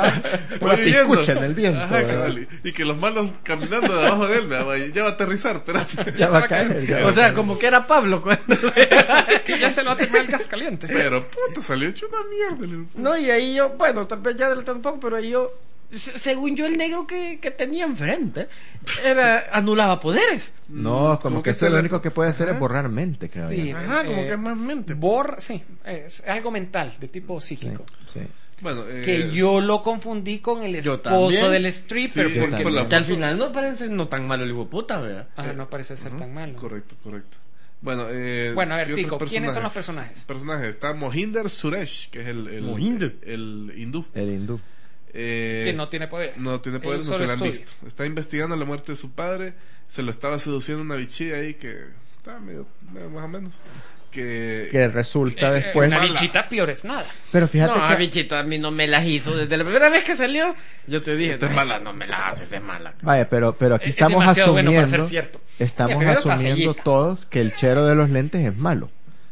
Una Voy viendo. piscucha en el viento, Ajá, ¿verdad? cabal, y, y que los malos caminando debajo de él, me va- ya va a aterrizar, espérate. Ya va a caer. ya va O a sea, caer. como que era Pablo cuando... Que ya se lo va a terminar el gas caliente. Pero puta, salió hecho una mierda. el- No, y ahí yo, bueno, tal vez ya adelantando un poco, pero ahí yo, se- según yo, el negro que, que tenía enfrente era anulaba poderes. No, como, Como que que eso se lo le- único que puede hacer es borrar mente, creo Sí, yo. Ajá, como eh, que es más mente. Bor, sí, es algo mental, de tipo Sí, psíquico. sí. Bueno, eh, Que yo lo confundí con el Yo esposo también. del stripper. Sí, porque por la- Que al final no parece no tan malo el hijo de puta, ¿verdad? Ah, no parece ser tan malo. Correcto, correcto. Bueno, eh, Bueno, a ver, ¿qué Tico, otros ¿quiénes son los personajes? Personajes. Está Mohinder Suresh, que es el, el, Mohinder. el hindú. El hindú. Eh, Que no tiene poderes. No tiene Él poderes, no solo se le han estudia. visto. Está investigando la muerte de su padre. Se lo estaba seduciendo una bichilla ahí que estaba medio, medio más o menos. Que, Que resulta Eh, después. Una bichita peor es nada. Pero fíjate No, que. bichita, a mí no me las hizo desde la primera vez que salió. Yo te dije, Esta es no, mala. esa no me la haces, es mala. Vaya, pero, pero aquí Es- es estamos demasiado bueno para ser asumiendo. cierto. Estamos Mira, primero está asumiendo feíta. todos que el chero de los lentes es malo.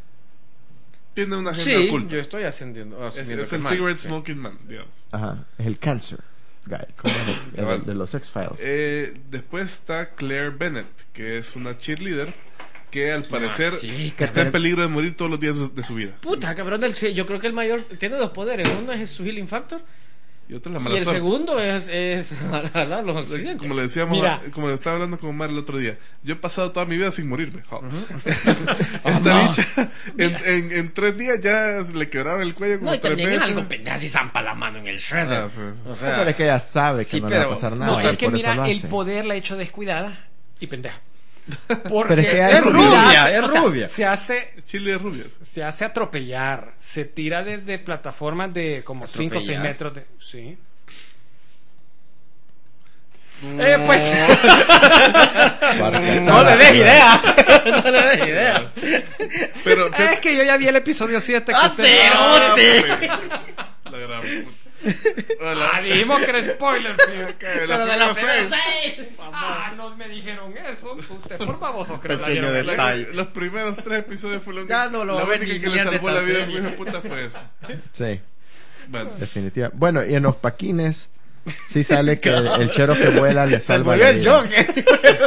tiene una agenda Sí, oculta. yo estoy ascendiendo. Es, asumiendo es que el mal, cigarette sí. smoking man, digamos. Ajá. Es el cancer guy. Como el, el- el de los X-Files. Eh, después está Claire Bennett, que es una cheerleader que al parecer sí, que está en peligro de morir todos los días de su- de su vida. Puta, cabrón, del, yo creo que el mayor tiene dos poderes. Uno es su healing factor Y otra es la y mala el suerte. segundo es, es jalar los accidentes. Como le decíamos, Mira. a- como le estaba hablando con Omar el otro día, yo he pasado toda mi vida sin morirme. Jo. Oh, Esta no. bicha, en, en, en tres días ya se le quebraron el cuello como No, y tres también es veces. algo pendeja si zampa la mano en el shredder. Ah, sí, sí. O No, sea, pero es que ella sabe que sí, no le va a pero- pasar no, nada. No, y es que por eso mira, lo el hace. poder la ha hecho descuidada y pendeja. Porque Pero es que es hay- rubia, es o sea, rubia. se hace Chile es rubia. se hace atropellar, se tira desde plataformas de como cinco o seis ¿Atropellar? metros de, sí. Mm. Eh, pues Barca No Sala. le des idea. No le des ideas. Pero, es que yo ya vi el episodio siete que ¡Ah, usted cerote! La gran puta. Ah, Hola. dijimos que era spoiler, tío. Que la Pero de primera la seis. seis. Ah, no me dijeron eso. Usted por baboso creo que Pequeño la vieron. detalle. La- Los primeros tres episodios fue la única, Ya no lo la ven única ni que le bien de salvó la esta vida a serie. mi hijo puta fue eso. Sí, Bueno, definitiva. Bueno, y en los paquines sí sale que el, el chero que vuela le Se salva murió la el vida. Joker.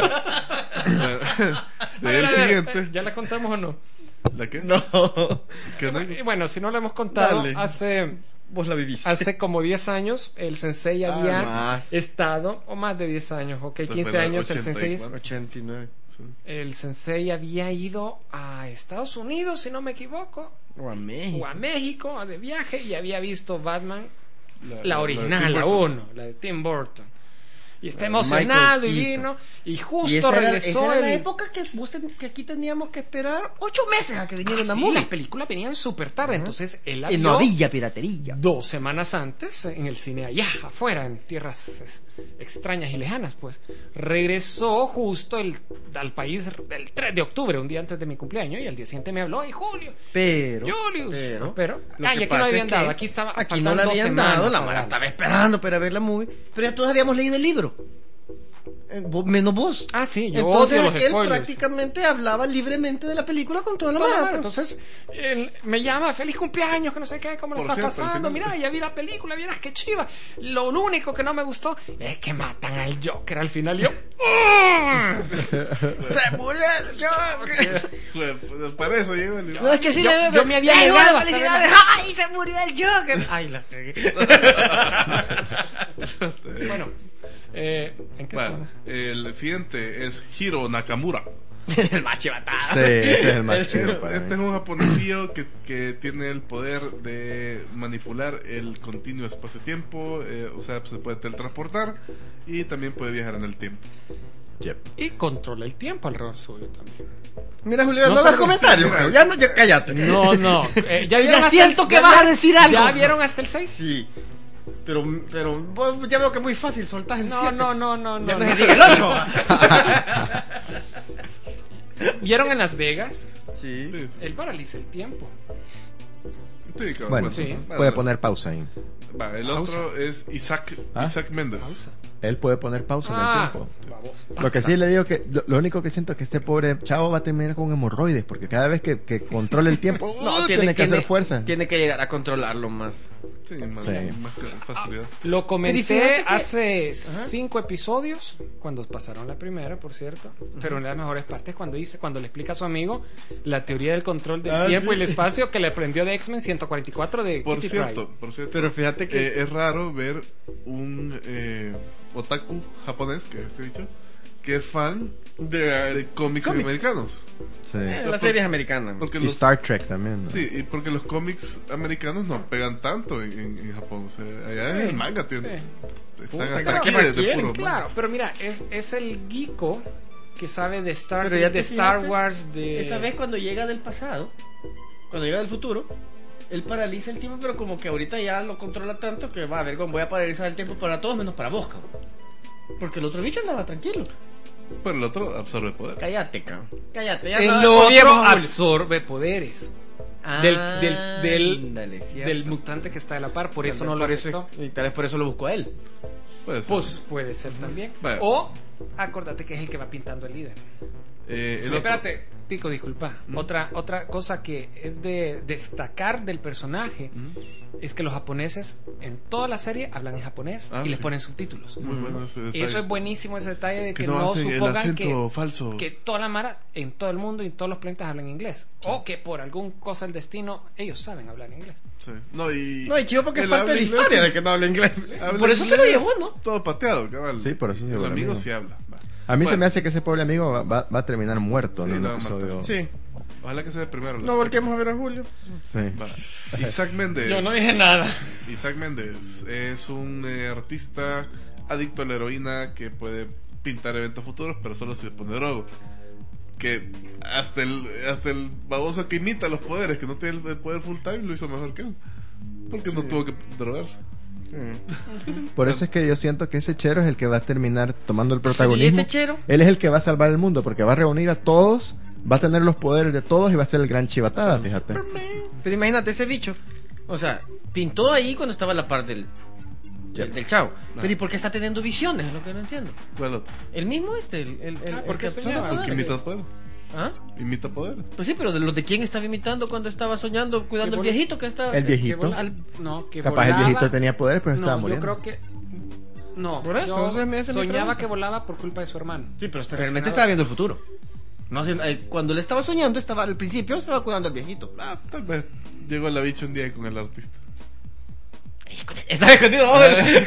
de A ver, el a ver, siguiente. ¿ya la contamos o no? ¿La qué? No. ¿Qué no? Y bueno, si no lo hemos contado, Dale. hace Vos la viviste. hace como diez años el sensei Ah, había más. estado, o más de diez años, ok, Pues quince fue la años el ochenta y sensei, cuatro. ochenta y nueve. Sí. el sensei había ido a Estados Unidos, si no me equivoco, O a México. o a México de viaje y había visto Batman, La, la la- original, la de Tim la Burton. uno, la de Tim Burton. Y está La de emocionado y Michael vino y Y justo esa era, regresó esa era la el- época que, vos ten- que aquí teníamos que esperar ocho meses a que viniera Ah, una sí, movie. las películas venían súper tarde, entonces él la Y no vio había piratería. dos semanas antes en el cine allá afuera en tierras es, extrañas y lejanas, pues regresó justo el, al país el tres de octubre, un día antes de mi cumpleaños, y al día siguiente me habló: "Ay, Julio, Pero. Julius", Pero. pero lo ah, que y aquí pasa no es habían que dado, aquí estaba Aquí faltan no le dos habían semanas dado, la para mala darle. estaba esperando para ver la movie. Pero ya todos habíamos leído el libro. Eh, vos- Menos vos. Ah, sí, yo Entonces odio los aquel spoilers. prácticamente hablaba libremente de la película con toda la Toda la mano. mano. Entonces él me llama: "Feliz cumpleaños, que no sé qué, cómo lo Por estás cierto, al pasando, final- mira, ya vi la película, vieras qué chiva. Lo único que no me gustó es que matan al Joker al final". Y yo Se murió el Joker. Pues, pues, para eso llegó el No, es que sí Yo- le yo me había ¡Ay, negado bueno, hasta felicidades! ver ¡Ay, se murió el Joker! ¡Ay, la cagué! bueno, eh, ¿en qué Bueno, estamos? el siguiente es Hiro Nakamura. El más chivatado. Sí, ese es el más Este, chido para este es mí. un japonesillo que, que tiene el poder de manipular el continuo espacio-tiempo, eh, o sea, se puede teletransportar y también puede viajar en el tiempo. Yep. Y controla el tiempo alrededor suyo también. Mira, Julio, No no, hagas solo- comentarios. mira. Ya no, ya cállate. No, no. eh, ¿ya, vieron Ya hasta siento el- que ya vas a vieron- decir algo. ¿Ya vieron hasta el seis? Sí. Pero, pero vos ya veo que es muy fácil soltar el No, siete. no, no, no, no. Ya no. no diga el ocho. ¿Vieron en Las Vegas? Sí. Sí, sí, Él paraliza el tiempo. sí, cabrón. Bueno, Sí. puede poner pausa ahí. Va, el Pausa. otro es Isaac, ¿Ah? Isaac Méndez. Él puede poner pausa en Ah, el tiempo. Lo que sí le digo que lo, lo único que siento es que este pobre chavo va a terminar con hemorroides porque cada vez que, que controle el tiempo uh, tiene, que hacer fuerza. Tiene que llegar a controlarlo más. Sí, más, Sí. más facilidad. Lo Pero comenté fíjate que- hace Ajá. cinco episodios, cuando pasaron la primera, por cierto. Pero una de las mejores partes cuando dice, cuando le explica a su amigo la teoría del control del Ah, tiempo sí. y el espacio que le aprendió de X-Men ciento cuarenta y cuatro de Por Kitty cierto, Pryde. por cierto. Pero fíjate que- eh, es raro ver un eh, otaku japonés, que es este dicho, que es fan De, de cómics, cómics. americanos. Sí. Eh, sea, las por- series americanas. Porque Y los, Star Trek también. ¿no? sí, y porque los cómics americanos no pegan tanto en, en- en Japón. O sea, allá en el manga tiene. Sí. Están Puta, hasta ¿para aquí qué de, más de quieren? puro Claro, pero mira, es, es el geeko que sabe de Star Pero ya Trek, te de Star fijaste, Wars, de... Esa vez cuando llega del pasado, cuando llega del futuro, él paraliza el tiempo, pero como que ahorita ya lo controla tanto que va a ver, voy a paralizar el tiempo para todos menos para vos, cabrón. Porque el otro bicho andaba tranquilo. Pero el otro absorbe poder. Cállate, cabrón. Cállate. Ya El no- otro odiemos a Julio. absorbe poderes. del, del, del, Ándale, cierto. del mutante que está de la par, por eso Tal no vez lo por eso- afectó. Y tal vez por eso lo buscó a él. Puede ser. Pues puede ser también. Vaya. O acuérdate que es el que va pintando el líder. Eh, el Sí, otro- espérate, Tico, disculpa. Otra, otra cosa que es de destacar del personaje es que los japoneses en toda la serie hablan en japonés Ah, y les sí. ponen subtítulos. Muy bueno ese detalle. Eso es buenísimo, ese detalle de que, Que no no, hacen el supongan acento que, falso. que toda la mara en todo el mundo y en todos los planetas hablan inglés. O que por algún cosa del destino ellos saben hablar inglés. Sí. No, y. No, y chido porque es él parte de habla la inglés, historia sí. de que no habla inglés. Habla Por eso se lo inglés, llevó, ¿no? Todo pateado, cabal. Sí, por eso se El llevó el amigo amigo. sí habla. Va. A mí se Bueno, me hace que ese pobre amigo va, va- va a terminar muerto Sí, en un lo va a episodio. matar. Sí. Ojalá que sea el primero. No volteemos a ver a Julio. Sí. Va. Isaac Méndez. Yo no dije nada. Isaac Méndez es un eh, artista adicto a la heroína que puede pintar eventos futuros, pero solo si se pone drogo. que hasta el hasta el baboso que imita los poderes, que no tiene el poder full time, lo hizo mejor que él. Porque sí. no tuvo que drogarse. Por eso es que yo siento que ese chero es el que va a terminar tomando el protagonismo. ¿Y ese chero? Él es el que va a salvar el mundo, porque va a reunir a todos, va a tener los poderes de todos y va a ser el gran chivatada, fíjate. Pero imagínate ese bicho. O sea, pintó ahí cuando estaba a la par del del, del chavo. No. Pero ¿y por qué está teniendo visiones? Es lo que no entiendo. ¿Cuál otro? El mismo este, el, el, el, ah, porque el soñaba. El que imita poderes. ¿Ah? Imita poderes. Pues sí, pero de los de quién estaba imitando cuando estaba soñando, cuidando al viejito que estaba. El viejito. Que al, no, que Capaz volaba, el viejito tenía poderes, pero no, estaba muriendo. Yo creo que no. Por eso, yo me hace soñaba que volaba por culpa de su hermano. Sí, pero usted realmente estaba viendo el futuro. No sé, cuando él estaba soñando, estaba al principio estaba cuidando al viejito. Ah, tal vez llegó la bicha un día con el artista. Estaba escondido, vamos a ver.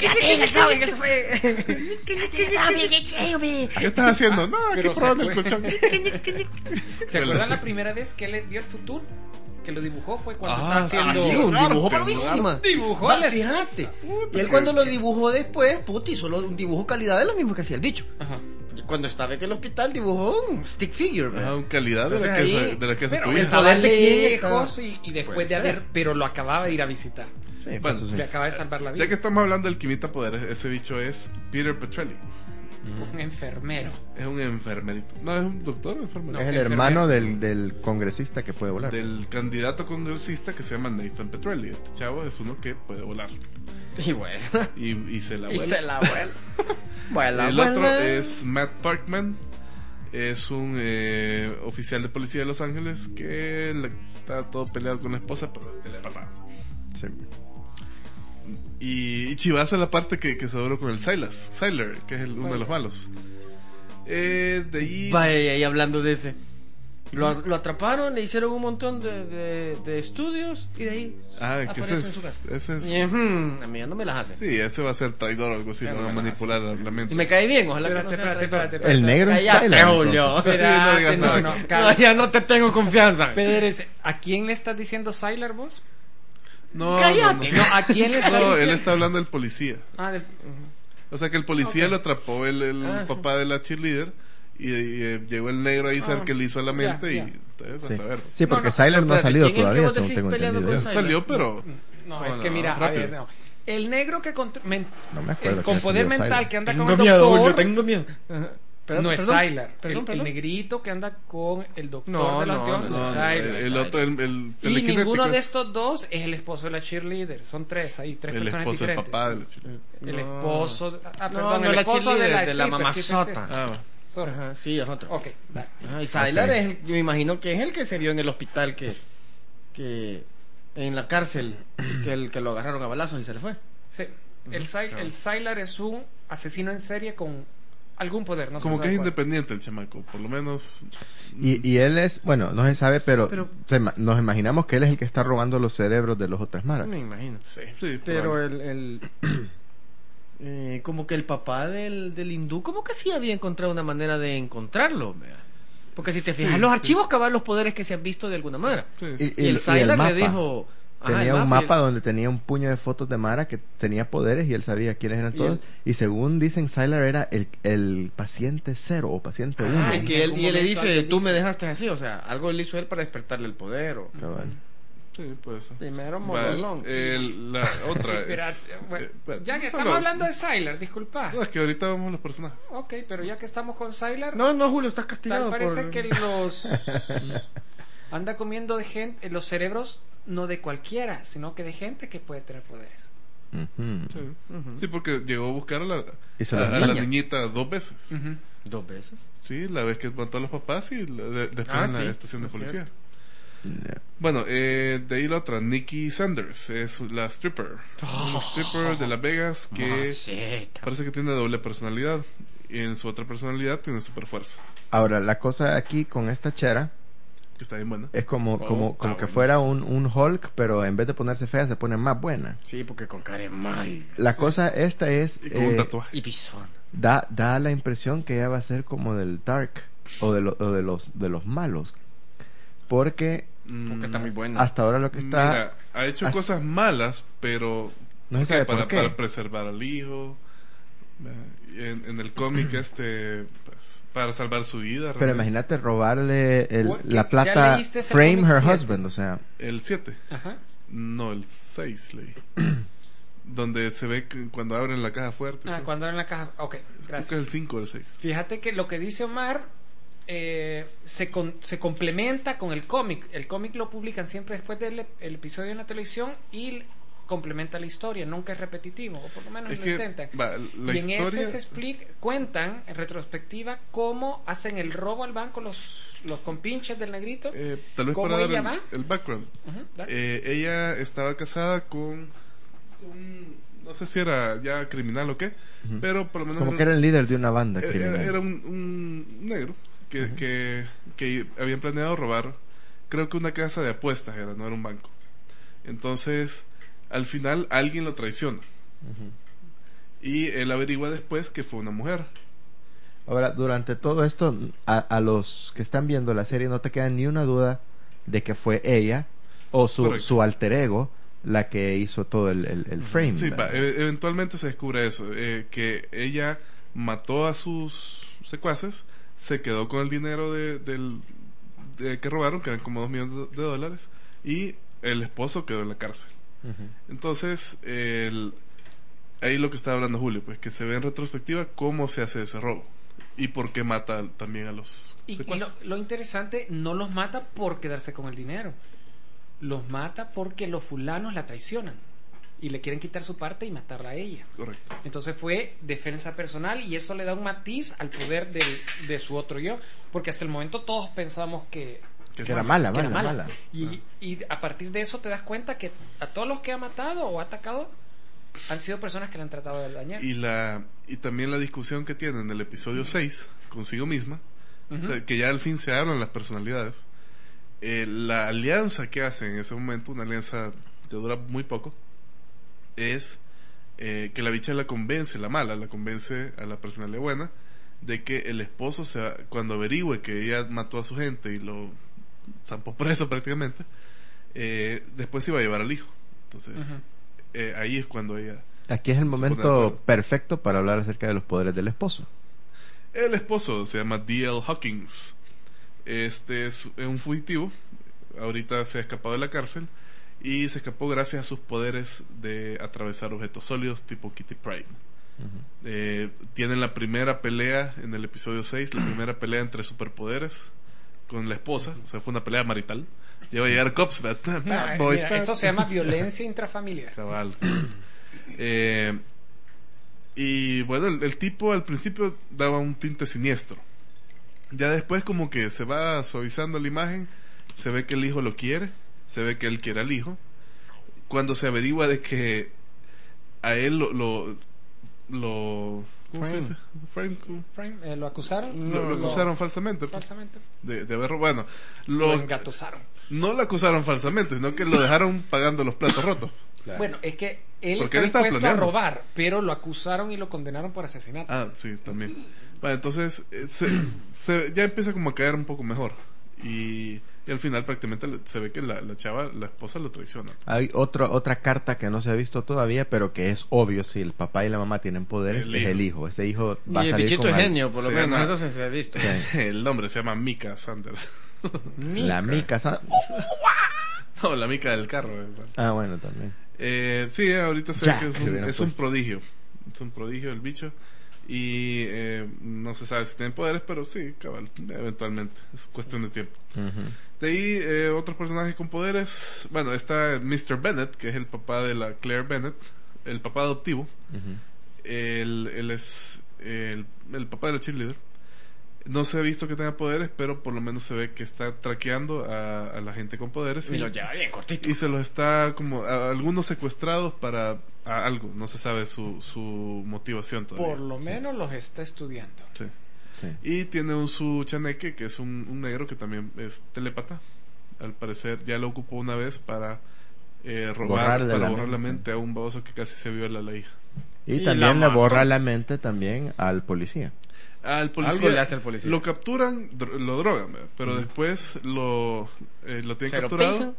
¿Qué estás haciendo? No, aquí probando el colchón. ¿Se acuerdan la primera vez que él vio el futuro? Que lo dibujó fue cuando ah, estaba haciendo... Ah, sí, un dibujo bravísima. Dibujó, Va, fíjate. Y él cuando lo dibujó después, puti, hizo un dibujo calidad de lo mismo que hacía el bicho. Ajá. Cuando estaba en el hospital dibujó un stick figure, ah, un calidad de la, que ahí, es, de la que hace pero tu hija. Estaba lejos y, y después de haber, pero lo acababa de ir a visitar. Sí, bueno, sí. Le acaba de salvar la vida. Ya que estamos hablando del que imita poderes, ese bicho es Peter Petrelli. Un enfermero. Es un enfermerito. No, es un doctor o enfermero. No, es el hermano del, del congresista que puede volar. Del candidato congresista que se llama Nathan Petrelli. Este chavo es uno que puede volar. Y bueno. Y, y se la Y vuela. se la vuela. Vuela, El vuela. otro es Matt Parkman. Es un eh, oficial de policía de Los Ángeles que le, está todo peleado con la esposa, pero es telepatado. Sí. Y, y chivaza la parte que, que se duró con el Silas Sylar, que es el, uno de los malos. Eh, de ahí... Vaya, y ahí hablando de ese. Lo, lo atraparon, le hicieron un montón de, de, de estudios y de ahí. Ah, que ese aparece en su es, casa. ese es... Y, hmm, a mí ya no me las hace. Sí, ese va a ser traidor o algo así, Ya lo no va a me las manipular la, la mente. Y me cae bien, ojalá Espérate, que no sea espérate, traidor. espérate, El negro en Cállate, Silent, Julio. entonces. Sí, no digas no, nada. no, No, ya no te tengo confianza. Pérez, ¿a quién le estás diciendo Sylar vos? No, Cállate. no, no. No, ¿a quién le estás No, diciendo? él está hablando del policía. Ah, del... O sea que el policía Ok. lo atrapó, el, el Ah, papá de la cheerleader, y, y, eh, llegó el negro ahí a saber Ah, qué le hizo a la mente ya, ya. y entonces Sí, a saber. sí porque No, no, Sylar no ha espérate, salido ¿quién es que todavía, vos según decís tengo peleando entendido. con yo. Sylar? Salió, pero... No, Bueno, es que mira, a rápido. ver, no. El negro que contr- men- No me acuerdo el, que con haya poder salido mental Sylar. que anda Tengo con el miedo, doctor Julio, tengo miedo. Ajá. no es perdón, Sylar. perdón, el, perdón. el negrito que anda con el doctor No, de los no, anteojos no, es No, no, Sylar. el, el otro, el, el Y telequinético ninguno de es estos dos es el esposo de la cheerleader. Son tres ahí, tres el personas esposo, el diferentes. papá de la cheerleader. El No. esposo. Ah, No, perdón, no, el la esposo de la, cheerleader, de la stripper, ¿qué es ese? mamazota. Ah, va. Sorry. Ajá, sí, es otro. Ok, dale. Ajá, y Sylar Ok. es el, yo me imagino que es el que se vio en el hospital que, que en la cárcel, que el que lo agarraron a balazos y se le fue. Sí. El, Sy- el Sylar es un asesino en serie con algún poder, no se Como que sabe es cuál. independiente el chamaco, por lo menos. Y, y él es, bueno, no se sabe, pero, Pero- se ma- nos imaginamos que él es el que está robando los cerebros de los otras maras. Me imagino. Sí, sí, Pero probable. el, el eh, como que el papá del, del hindú, como que sí había encontrado una manera de encontrarlo, vea. Porque si te Sí, fijas, los sí. archivos caban los poderes que se han visto de alguna manera. Sí, Y, sí. Y, el Sylar mapa. le dijo... ajá, Tenía el un mapa y mapa el- donde tenía un puño de fotos de Mara que tenía poderes y él sabía quiénes eran Y todos. él- Y según dicen, Sylar era el, el paciente cero o paciente Ah, uno. y en que él, algún y él le momento dice, alguien tú dice- me dejaste así, o sea, algo le hizo él para despertarle el poder. O... Cabal. Sí, puede ser. Primero Va, Morolón. el- la otra Espera, es... bueno, eh, espera, ya que solo- estamos hablando de Sylar, disculpa. No, es que ahorita vamos a los personajes. Ok, pero ya que estamos con Sylar, No, no, Julio, estás tal castigado parece por... que los anda comiendo de gente, los cerebros no de cualquiera, sino que de gente que puede tener poderes. Ujú. Sí. Ujú. Sí, porque llegó a buscar a la, Y se a, los a la niña. niñita dos veces. Ujú. ¿Dos veces? Sí, la vez que mató a los papás y la- de- después Ah, en la sí, estación de es policía. Ya. Bueno, eh, de ahí la otra, Nikki Sanders, es la stripper. Una stripper de Las Vegas que Mamacita. parece que tiene doble personalidad. Y en su otra personalidad tiene super fuerza. Ahora, la cosa aquí con esta chera Que está bien buena. es como, Oh, como, está como que bueno. fuera un, un Hulk, pero en vez de ponerse fea se pone más buena. Sí, porque con cara es mal. La cosa esta es... Y con un eh, tatuaje. Y pisón. da, da la impresión que ella va a ser como del Dark o de, lo- o de los de los malos. Porque Porque está muy buena. hasta ahora lo que está... Mira, ha hecho as- cosas malas, pero No se ¿por qué? sabe para, por qué. para preservar al hijo. En, en el cómic este, pues, pues, para salvar su vida. Pero realmente. imagínate robarle el, ¿Ya la plata leíste ese Frame cómic Her siete? Husband, o sea. El siete. Ajá. No, el seis leí. Donde se ve que cuando abren la caja fuerte. Ah, cuando en la caja. Ok, Creo gracias. que es el cinco o el seis. Fíjate que lo que dice Omar eh, se, con- se complementa con el cómic. El cómic lo publican siempre después del ep- el episodio en la televisión y l- complementa la historia. Nunca es repetitivo, o por lo menos Es lo que, intentan. va, la y en historia- ese se explica, cuentan en retrospectiva cómo hacen el robo al banco los, los compinches del negrito. Eh, tal vez ¿Cómo para dar ella el, va? el background. Ujú, dale. Eh, ella estaba casada con un, no sé si era ya criminal o qué, Ujú. pero por lo menos Como que era el líder de una banda era, criminal. era un, un negro que, que, que habían planeado robar, creo que una casa de apuestas era, no era un banco. Entonces, al final alguien lo traiciona. Ujú. Y él averigua después que fue una mujer. Ahora, durante todo esto, a, a los que están viendo la serie no te queda ni una duda de que fue ella o su, Correcto. su alter ego la que hizo todo el, el, el frame. Sí, va, ¿verdad? e- eventualmente se descubre eso, eh, que ella mató a sus secuaces, se quedó con el dinero de, del, de que robaron, que eran como dos millones de dólares, y el esposo quedó en la cárcel. Ujú. Entonces, el, ahí lo que estaba hablando Julio, pues que se ve en retrospectiva cómo se hace ese robo y por qué mata también a los Y, y secuaces. lo, lo interesante, no los mata por quedarse con el dinero. Los mata porque los fulanos la traicionan y le quieren quitar su parte y matarla a ella. Correcto. Entonces fue defensa personal y eso le da un matiz al poder del- de su otro yo, porque hasta el momento todos pensamos que, Que Que era mala, que era mala, mala. mala. Y, y a partir de eso te das cuenta que a todos los que ha matado o ha atacado han sido personas que le han tratado de dañar. Y la y también la discusión que tiene en el episodio seis consigo misma, Ujú. o sea, que ya al fin se hablan las personalidades. Eh, la alianza que hacen en ese momento, una alianza que dura muy poco, es eh, que la bicha la convence, la mala, la convence a la personalidad buena, de que el esposo, se va- cuando averigüe que ella mató a su gente y lo zampó preso prácticamente, eh, después se iba a llevar al hijo. Entonces, Ujú. eh, ahí es cuando ella... Aquí es el Se pone de momento acuerdo. perfecto para hablar acerca de los poderes del esposo. El esposo se llama D L Hawkins. Este es un fugitivo. Ahorita se ha escapado de la cárcel. Y se escapó gracias a sus poderes de atravesar objetos sólidos tipo Kitty Pryde. Eh, tienen la primera pelea en el episodio seis. La primera pelea entre superpoderes con la esposa. O sea, fue una pelea marital. Ya va a llegar Cops. Ah, Bad Boys, mira, bad. eso se llama violencia intrafamiliar. Cabal. Eh, y bueno, el, el tipo al principio daba un tinte siniestro. Ya después como que se va suavizando la imagen. Se ve que el hijo lo quiere. Se ve que él quiere al hijo. Cuando se averigua de que a él lo... lo, lo ¿cómo se Frame. dice? Frame, ¿cómo? Frame, eh, ¿Lo acusaron? Lo, lo acusaron falsamente. Falsamente. De, de haber robado. Bueno, Lo lo, engatusaron. no lo acusaron falsamente, sino que lo dejaron pagando los platos rotos. Bueno, es que él Porque está él estaba dispuesto a planeando. robar, pero lo acusaron y lo condenaron por asesinato. Ah, sí, también. Bueno, entonces eh, se, se- ya empieza como a caer un poco mejor. Y, y al final prácticamente le- se ve que la, la chava, la esposa lo traiciona. Hay otro, otra carta que no se ha visto todavía, pero que es obvio si el papá y la mamá tienen poderes, El es hijo. el hijo. Ese hijo va Y a el salir bichito con es al- genio, por lo Se menos. llama- Eso se, se ha visto. El nombre se llama Mika Sanders. La Mika Sa- No, la Mika del carro. eh, bueno. Ah, bueno, también. Eh, sí, ahorita se Jack, ve que es le un, hubieran es un puesto. prodigio. Es un prodigio el bicho. Y eh, no se sabe si tiene poderes, pero sí, cabal, eventualmente. Es cuestión de tiempo. Ujú. De ahí, eh, otros personajes con poderes. Bueno, está mister Bennett, que es el papá de la Claire Bennett, el papá adoptivo. Ujú. Él, él es el, el papá de la cheerleader. No se ha visto que tenga poderes, pero por lo menos se ve que está traqueando a, a la gente con poderes. Y lo lleva bien cortito. Y se los está como a algunos secuestrados para a algo. No se sabe su, su motivación todavía. Por lo menos los está estudiando. Sí. Sí. Y tiene un su chaneque, que es un, un negro que también es telépata. Al parecer ya lo ocupó una vez para eh, robar, Borrarle para la borrar la mente. mente a un baboso que casi se viola la hija. Y, Y la también le mató. borra la mente también al policía. Al policía, Algo le hace al policía. lo capturan, dro- lo drogan, ¿verdad? Pero Ujú. después lo, eh, lo tienen Se lo capturado pisan.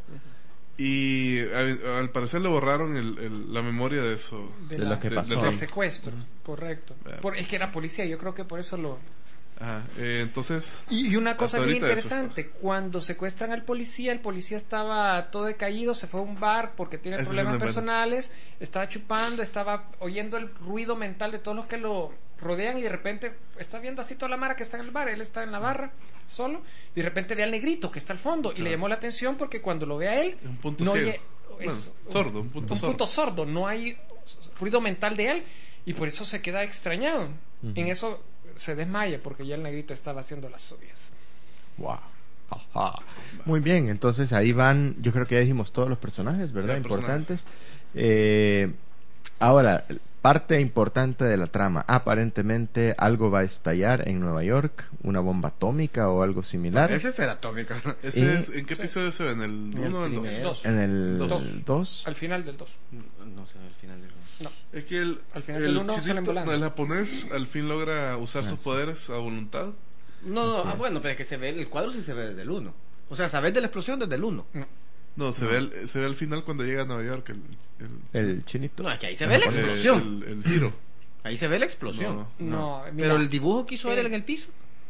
y al, al parecer le borraron el, el- la memoria de eso. De, De la- lo que de- pasó. del del ron. secuestro, correcto. Claro. Por- es que era policía, yo creo que por eso lo, Ajá, eh, entonces... Y, y una cosa hasta bien ahorita eso interesante, cuando secuestran al policía, el policía estaba todo decaído, se fue a un bar porque tiene Esa problemas es una personales, estaba chupando, estaba oyendo el ruido mental de todos los que lo rodean y de repente está viendo así toda la mara que está en el bar, él está en la barra solo y de repente ve al negrito que está al fondo y le llamó la atención porque cuando lo ve a él Un punto no ciego. oye, es Bueno, sordo, un punto un sordo. punto sordo, no hay ruido mental de él y por eso se queda extrañado. Ujú. En eso se desmaya porque ya el negrito estaba haciendo las suyas. Wow. Ajá. Muy bien, entonces ahí van, yo creo que ya dijimos todos los personajes, ¿verdad? Ya, Importantes. Eh, ahora, parte importante de la trama. Aparentemente algo va a estallar en Nueva York, una bomba atómica o algo similar. Ese es el atómico. Ese Y- es, ¿En qué episodio se ve? ¿En el uno o el dos? primero. Dos. En el Dos. dos. Al final del dos. No sé, al final del No. Es que el, Al final el del uno chinito- salen volando. no, el japonés al fin logra usar Ah, sus sí. poderes a voluntad. No, no, Así ah, es. bueno, pero es que se ve, el cuadro sí se ve desde el uno. O sea, sabes de la explosión desde el uno. No. No, se, Ve, al, se ve al final cuando llega a Nueva York el, el, El chinito. No, es que ahí se ve la eh, explosión. el, el giro. Ahí se ve la explosión. No, No, mira, Pero el dibujo que hizo él Eh, en el piso.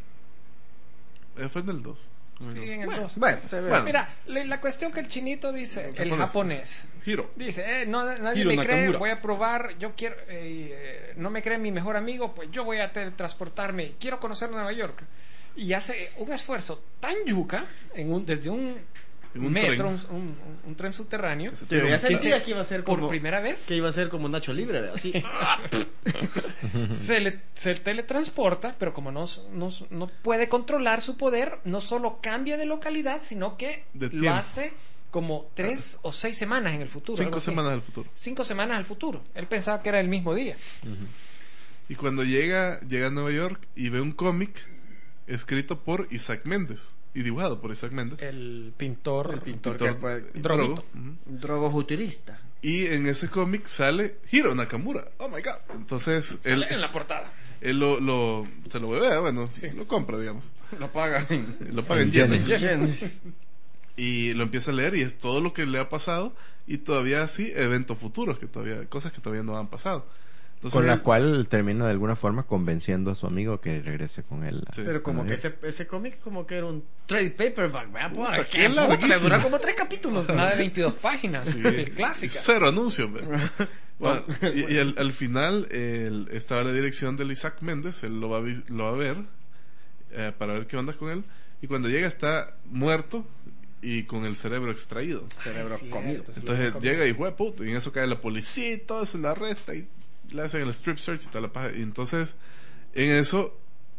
Eh, fue en el dos. sí, en el Bueno, dos. bueno, se ve. Bueno. Mira, la, la cuestión que el chinito dice, el japonés. japonés, Giro. dice, eh, no, nadie Hiro me cree, Nakamura. voy a probar, yo quiero, eh, eh, no me cree mi mejor amigo, pues yo voy a teletransportarme, quiero conocer Nueva York. Y hace un esfuerzo tan yuca, en un, desde un, En un metro, tren. Un, un- un tren subterráneo, Que se Yo ya tira un- sentía que iba a ser por como primera vez, que iba a ser como Nacho Libre, ¿verdad? Así. se, le, se teletransporta, pero como no, no, no puede controlar su poder, no solo cambia de localidad, sino que De lo tiempo. hace como tres o seis semanas en el futuro. Cinco algo así. semanas al futuro. Cinco semanas al futuro. Él pensaba que era el mismo día. Y cuando llega, llega a Nueva York y ve un cómic escrito por Isaac Méndez y dibujado por Isaac Méndez. El pintor. El pintor Pintor que puede- droguito. drogo. Ujú. Drogo futurista. Y en ese cómic sale Hiro Nakamura. Oh my god. Entonces él, Sale en la portada. él lo, lo- se lo bebe, bueno, lo compra, digamos. Lo paga Lo paga en En yenes. yenes. Y lo empieza a leer y es todo lo que le ha pasado y todavía así eventos futuros, que todavía cosas que todavía no han pasado. Entonces, Con la él- cual termina de alguna forma convenciendo a su amigo que regrese con él. a- Sí. Pero como a que Nueva York. ese, ese cómic como que era un trade paperback, ¿verdad? Puta, Puta, qué qué puta, larguísimo. le dura como tres capítulos. Nada de veintidós páginas. Sí. El clásica. Cero anuncios. ve. Bueno, y, y al, al final el- estaba la dirección del Isaac Méndez, él lo va a, vi- lo va a ver eh, para ver qué onda con él. Y cuando llega está muerto y con el cerebro extraído. Cerebro Ay, comido. cierto, se lo Entonces había llega y fue puto, y en eso cae la policía y todo eso, la arresta y le hacen el strip search y tal la paja. Y entonces en eso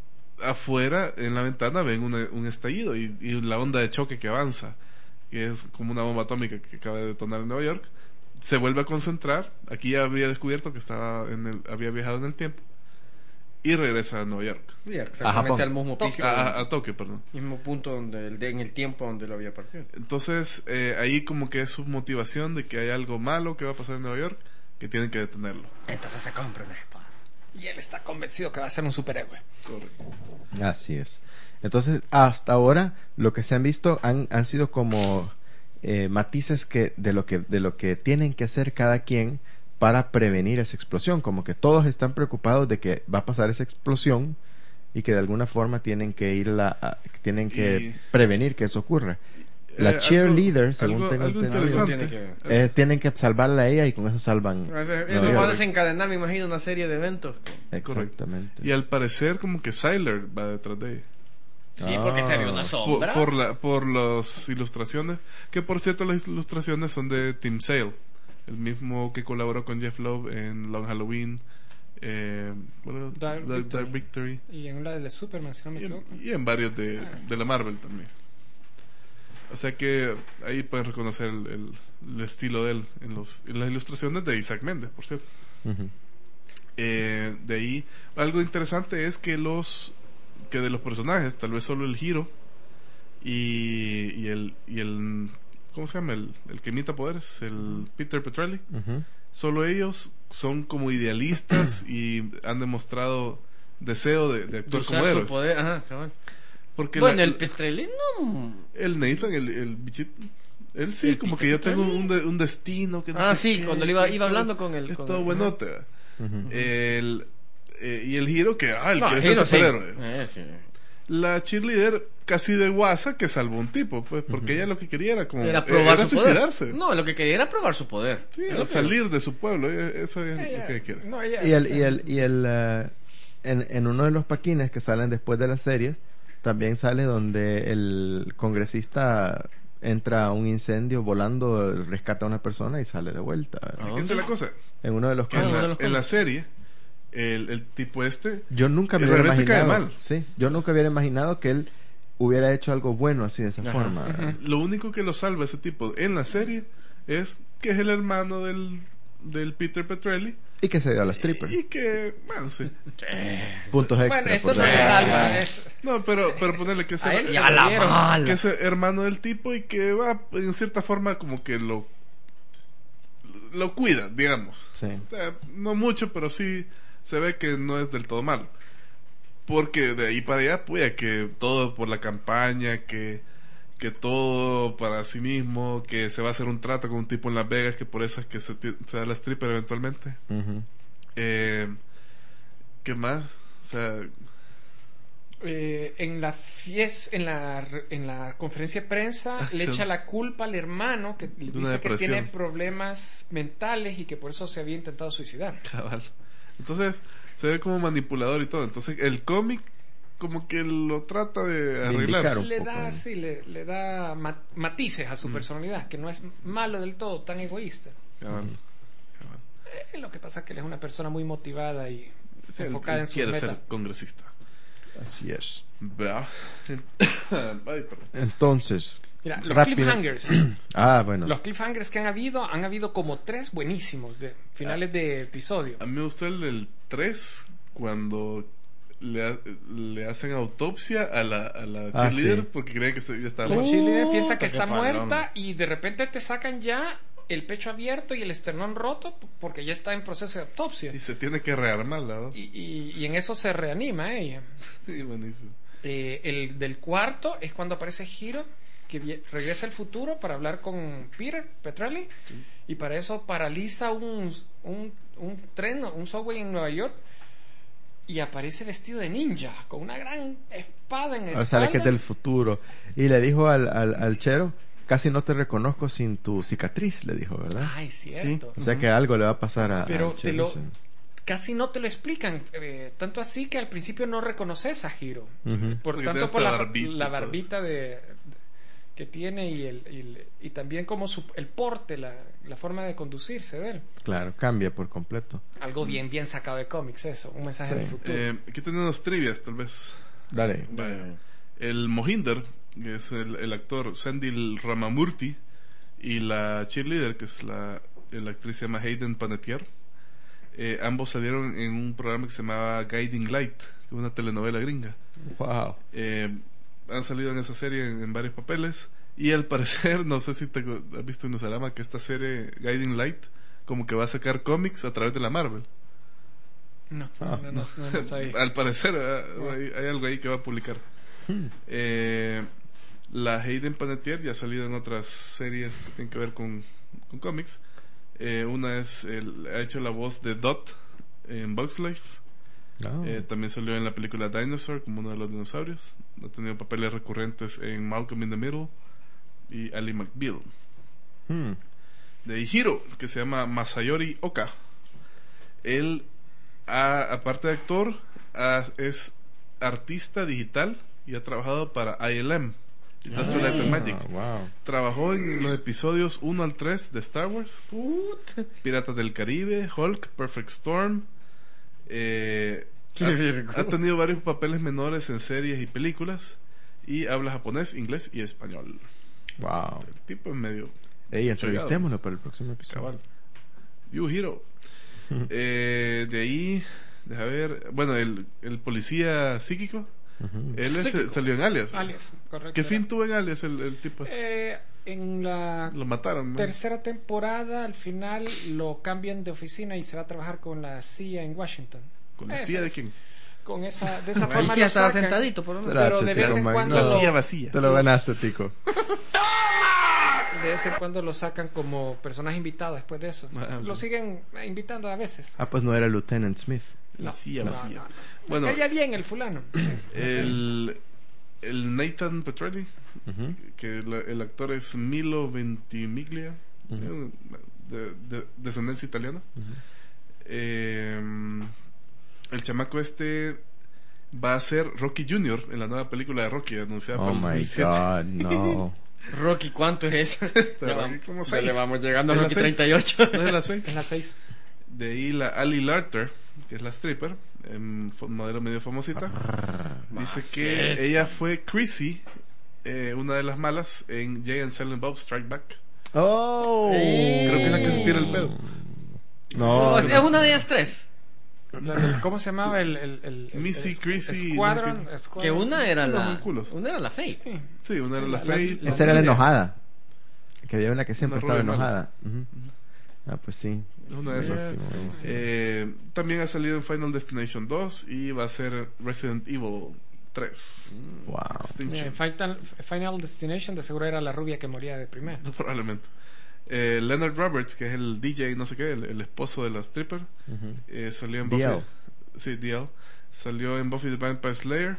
afuera en la ventana ven una- un estallido y, y la onda de choque que avanza, que es como una bomba atómica que acaba de detonar en Nueva York. Se vuelve a concentrar. Aquí ya había descubierto que estaba en el, había viajado en el tiempo y regresa a Nueva York. Sí, A Japón. exactamente al mismo piso. A, a- a Tokio, perdón. Mismo punto donde el de- en el tiempo donde lo había partido. Entonces eh, ahí como que es su motivación de que hay algo malo que va a pasar en Nueva York, que tienen que detenerlo. Entonces se compra una espada. Y él está convencido que va a ser un superhéroe. Correcto. Así es. Entonces, hasta ahora, lo que se han visto han, han sido como eh, matices que de lo que de lo que tienen que hacer cada quien para prevenir esa explosión. Como que todos están preocupados de que va a pasar esa explosión y que de alguna forma tienen que ir la, a- tienen que Y- prevenir que eso ocurra. La Eh, cheerleader, algo- según algo- tengo algo entendido, interesante. Tiene que- eh, tienen que salvarla a ella y con eso salvan. Eso, Nueva eso va a York. desencadenar, me imagino, una serie de eventos. Exactamente. Y al parecer como que Sylar va detrás de ella. Sí, porque se vio una Por, sombra. por, la, por las ilustraciones, que por cierto las ilustraciones son de Tim Sale, el mismo que colaboró con Jeff Loeb en Long Halloween, eh, bueno, Dark Dark, Victory. Dark Victory, Y en la de Superman, si no me y, equivoco. en, y en varios de, de la Marvel también. O sea que ahí pueden reconocer el, el- el estilo de él en, los, en las ilustraciones de Isaac Méndez, por cierto. Ujú. Eh, de ahí algo interesante es que los que de los personajes tal vez solo el Hiro y, y el y el ¿cómo se llama? el, el que imita poderes, el Peter Petrelli, Ujú. solo ellos son como idealistas y han demostrado deseo de, de De actuar usar como su héroes, poder. Ajá, cabal. porque Bueno, la- el Petrelli no. el Nathan, el, el bichito, él sí, ¿El como Peter que yo tengo Petrelli? un, de- un destino que no Ah, sé sí, qué, cuando le iba, que iba todo- hablando con el. es con todo el- buenote. Ujú. El, Eh, y el Hiro que, ah, el No, que es Hiro, el superhéroe. sí. Eh, sí. La cheerleader casi de guasa que salvó un tipo, pues, porque ella lo que quería era como Era probar era su suicidarse. poder. No, lo que quería era probar su poder. Sí, Era o lo que- salir de su pueblo, eh, eso es Ella- lo que quiere. no, ella- Y el, y el, y el eh, en, en uno de los paquines que salen después de las series, también sale donde el congresista entra a un incendio volando, rescata a una persona y sale de vuelta. Es que esa es la cosa. En uno de los Que en, cómics. la, en la serie, el, el tipo este Yo nunca me y hubiera realmente cae imaginado. mal. Sí, yo nunca hubiera imaginado que él hubiera hecho algo bueno así de esa Ajá. forma. Lo único que lo salva ese tipo en la serie es que es el hermano del, del Peter Petrelli Y que se dio a la stripper. y que, bueno, sí. Puntos extra. Bueno, eso por no dar- se salva. Es, No, pero, pero ponerle que a ese, él se Ya lo la dieron. mala. que es hermano del tipo y que va en cierta forma como que lo lo cuida, digamos. Sí. O sea, no mucho, pero sí se ve que no es del todo malo. Porque de ahí para allá, pues, que todo por la campaña, que, que todo para sí mismo, que se va a hacer un trato con un tipo en Las Vegas, que por eso es que se, ti- se da la stripper eventualmente. Ujú. Eh, ¿Qué más? O sea, Eh, en la fies, en la re- en la conferencia de prensa Ah, le sí. echa la culpa al hermano que le De dice una que depresión. tiene problemas mentales y que por eso se había intentado suicidar. cabal. Entonces, se ve como manipulador y todo. Entonces, el cómic como que lo trata de arreglar. Vindicar un Le poco, da, ¿no? sí, le, le da ma- matices a su personalidad, que no es malo del todo, tan egoísta. Cabal. Eh, lo que pasa es que él es una persona muy motivada y Sí, él- enfocada él en sus quiere metas. ser congresista. Así es. Vea. Ay, perdón. Entonces, Mira, los rápido- cliffhangers. Ah, bueno. Los cliffhangers que han habido, han habido como tres buenísimos de finales de episodio. A mí me gustó el del tres cuando le, ha- le hacen autopsia a la, a la Ah, cheerleader sí. porque creen que está- ya está La muerta. cheerleader piensa que qué está paloma. muerta y de repente te sacan ya el pecho abierto y el esternón roto p- porque ya está en proceso de autopsia. Y se tiene que rearmar, la verdad. Y, y- y en eso se reanima ella. Sí, buenísimo. Eh, el del cuarto es cuando aparece Hiro, que vie- regresa al futuro para hablar con Peter Petrelli, y para eso paraliza un, un, un tren, un subway en Nueva York, y aparece vestido de ninja, con una gran espada en la O sea, que es espalda. del futuro. Y le dijo al, al, al chero, casi no te reconozco sin tu cicatriz, le dijo, ¿verdad? Ay, cierto. O sea que algo le va a pasar a, Pero al te chero, lo- sí. Casi no te lo explican, eh, tanto así que al principio no reconoces a Hiro. Ujú. Por Porque tanto tiene por la, esta barbita y la todo barbita de, de- que tiene y el, y, el- y también como su, el porte, la, la forma de conducirse de él. Claro, cambia por completo. Algo bien bien sacado de cómics eso, un mensaje Sí. del futuro. Eh, aquí tenemos trivias, tal vez. Dale. Vaya. El Mohinder, que es el, el actor Sandil Ramamurti, y la cheerleader, que es la, la actriz se llama Hayden Panettiere, eh, ambos salieron en un programa que se llamaba Guiding Light, que es una telenovela gringa. Wow. Eh, han salido en esa serie en, en varios papeles, y al parecer, no sé si te has visto en Usalama, que esta serie Guiding Light como que va a sacar cómics a través de la Marvel. No, Ah. no, no, no, no sabía. Al parecer eh, hay, hay algo ahí que va a publicar. Eh, la Hayden Panettiere ya ha salido en otras series que tienen que ver con, con cómics. Eh, una es, el, ha hecho la voz de Dot en Bugs Life. Ah. Eh, también salió en la película Dinosaur como uno de los dinosaurios. Ha tenido papeles recurrentes en Malcolm in the Middle y Ali McBeal. Hmm. De Hiro, que se llama Masayori Oka. Él, ha- aparte de actor, ha- es artista digital y ha trabajado para I L M, Industrial Light and Magic. Ah, wow. Trabajó en los episodios uno al tres de Star Wars, Piratas del Caribe, Hulk, Perfect Storm. Eh, ha, ha tenido varios papeles menores en series y películas, y habla japonés, inglés y español. Wow. El tipo es medio Ey, entrevistémoslo para el próximo episodio. cabal. Yu Hiro. Eh, de ahí, deja ver. Bueno, el, el policía psíquico. Ujú. Él es- Psíquico. salió en Alias. Alias, correcto. ¿Qué fin tuvo en Alias el, el tipo ese? Eh, en la Lo mataron, ¿no? tercera temporada, al final lo cambian de oficina y se va a trabajar con la C I A en Washington. ¿Con la Esa- C I A de quién? Con esa, de esa Ahí forma sí lo estaba sacan. sentadito, por lo menos. Pero de vez en Tico, cuando man, La no. silla vacía. Te lo ganaste, Tico. De de vez en cuando lo sacan como personaje invitado después de eso. Ah, Lo ok. siguen invitando a veces. Ah, pues no era Lieutenant Smith. No, Vacía, no, vacía. no, no. Bueno, Me caía bien el fulano. el, el Nathan Petrelli, Ujú. que la- el actor es Milo Ventimiglia, Ujú. eh, de, de- descendencia italiana. Eh, el chamaco este va a ser Rocky junior en la nueva película de Rocky anunciada Oh para el my dos mil siete. god, no. Rocky, ¿cuánto es eso? Está Ya Rocky vamos- como ya seis. le vamos llegando a ¿Es la Rocky seis? treinta y ocho. ¿No es la seis? En las seis. De ahí la Ali Larter, que es la stripper, em, fo- modelo medio famosita. Dice que sí. ella fue Chrissy, eh, una de las malas, en Jay and Silent Bob Strike Back. Oh. Creo que es la que se tira el pedo. No, O sea, es una de ellas tres. La del- ¿Cómo se llamaba el, el, el, el- Missy, el- Chrissy, Squadron, no sé Squadron. Que una era Unos la. muy culos. Una era la Faye. Sí. Sí, una era Sí, la la- Faye. la- esa era la rubia. enojada. Que había una que siempre Una estaba rubia mala. enojada. Ujú. Ah, pues sí. Es una de esas. Buenísimo, buenísimo. Eh, también ha salido en Final Destination dos y va a ser Resident Evil tres. Wow. Extinction. Mira, Final, Final Destination de seguro era la rubia que moría de primero. Probablemente. Eh, Leonard Roberts, que es el D J, no sé qué, el, el esposo de la stripper, Ujú. eh, salió en D L. Buffy. Sí, D L. Salió en Buffy the Vampire Slayer.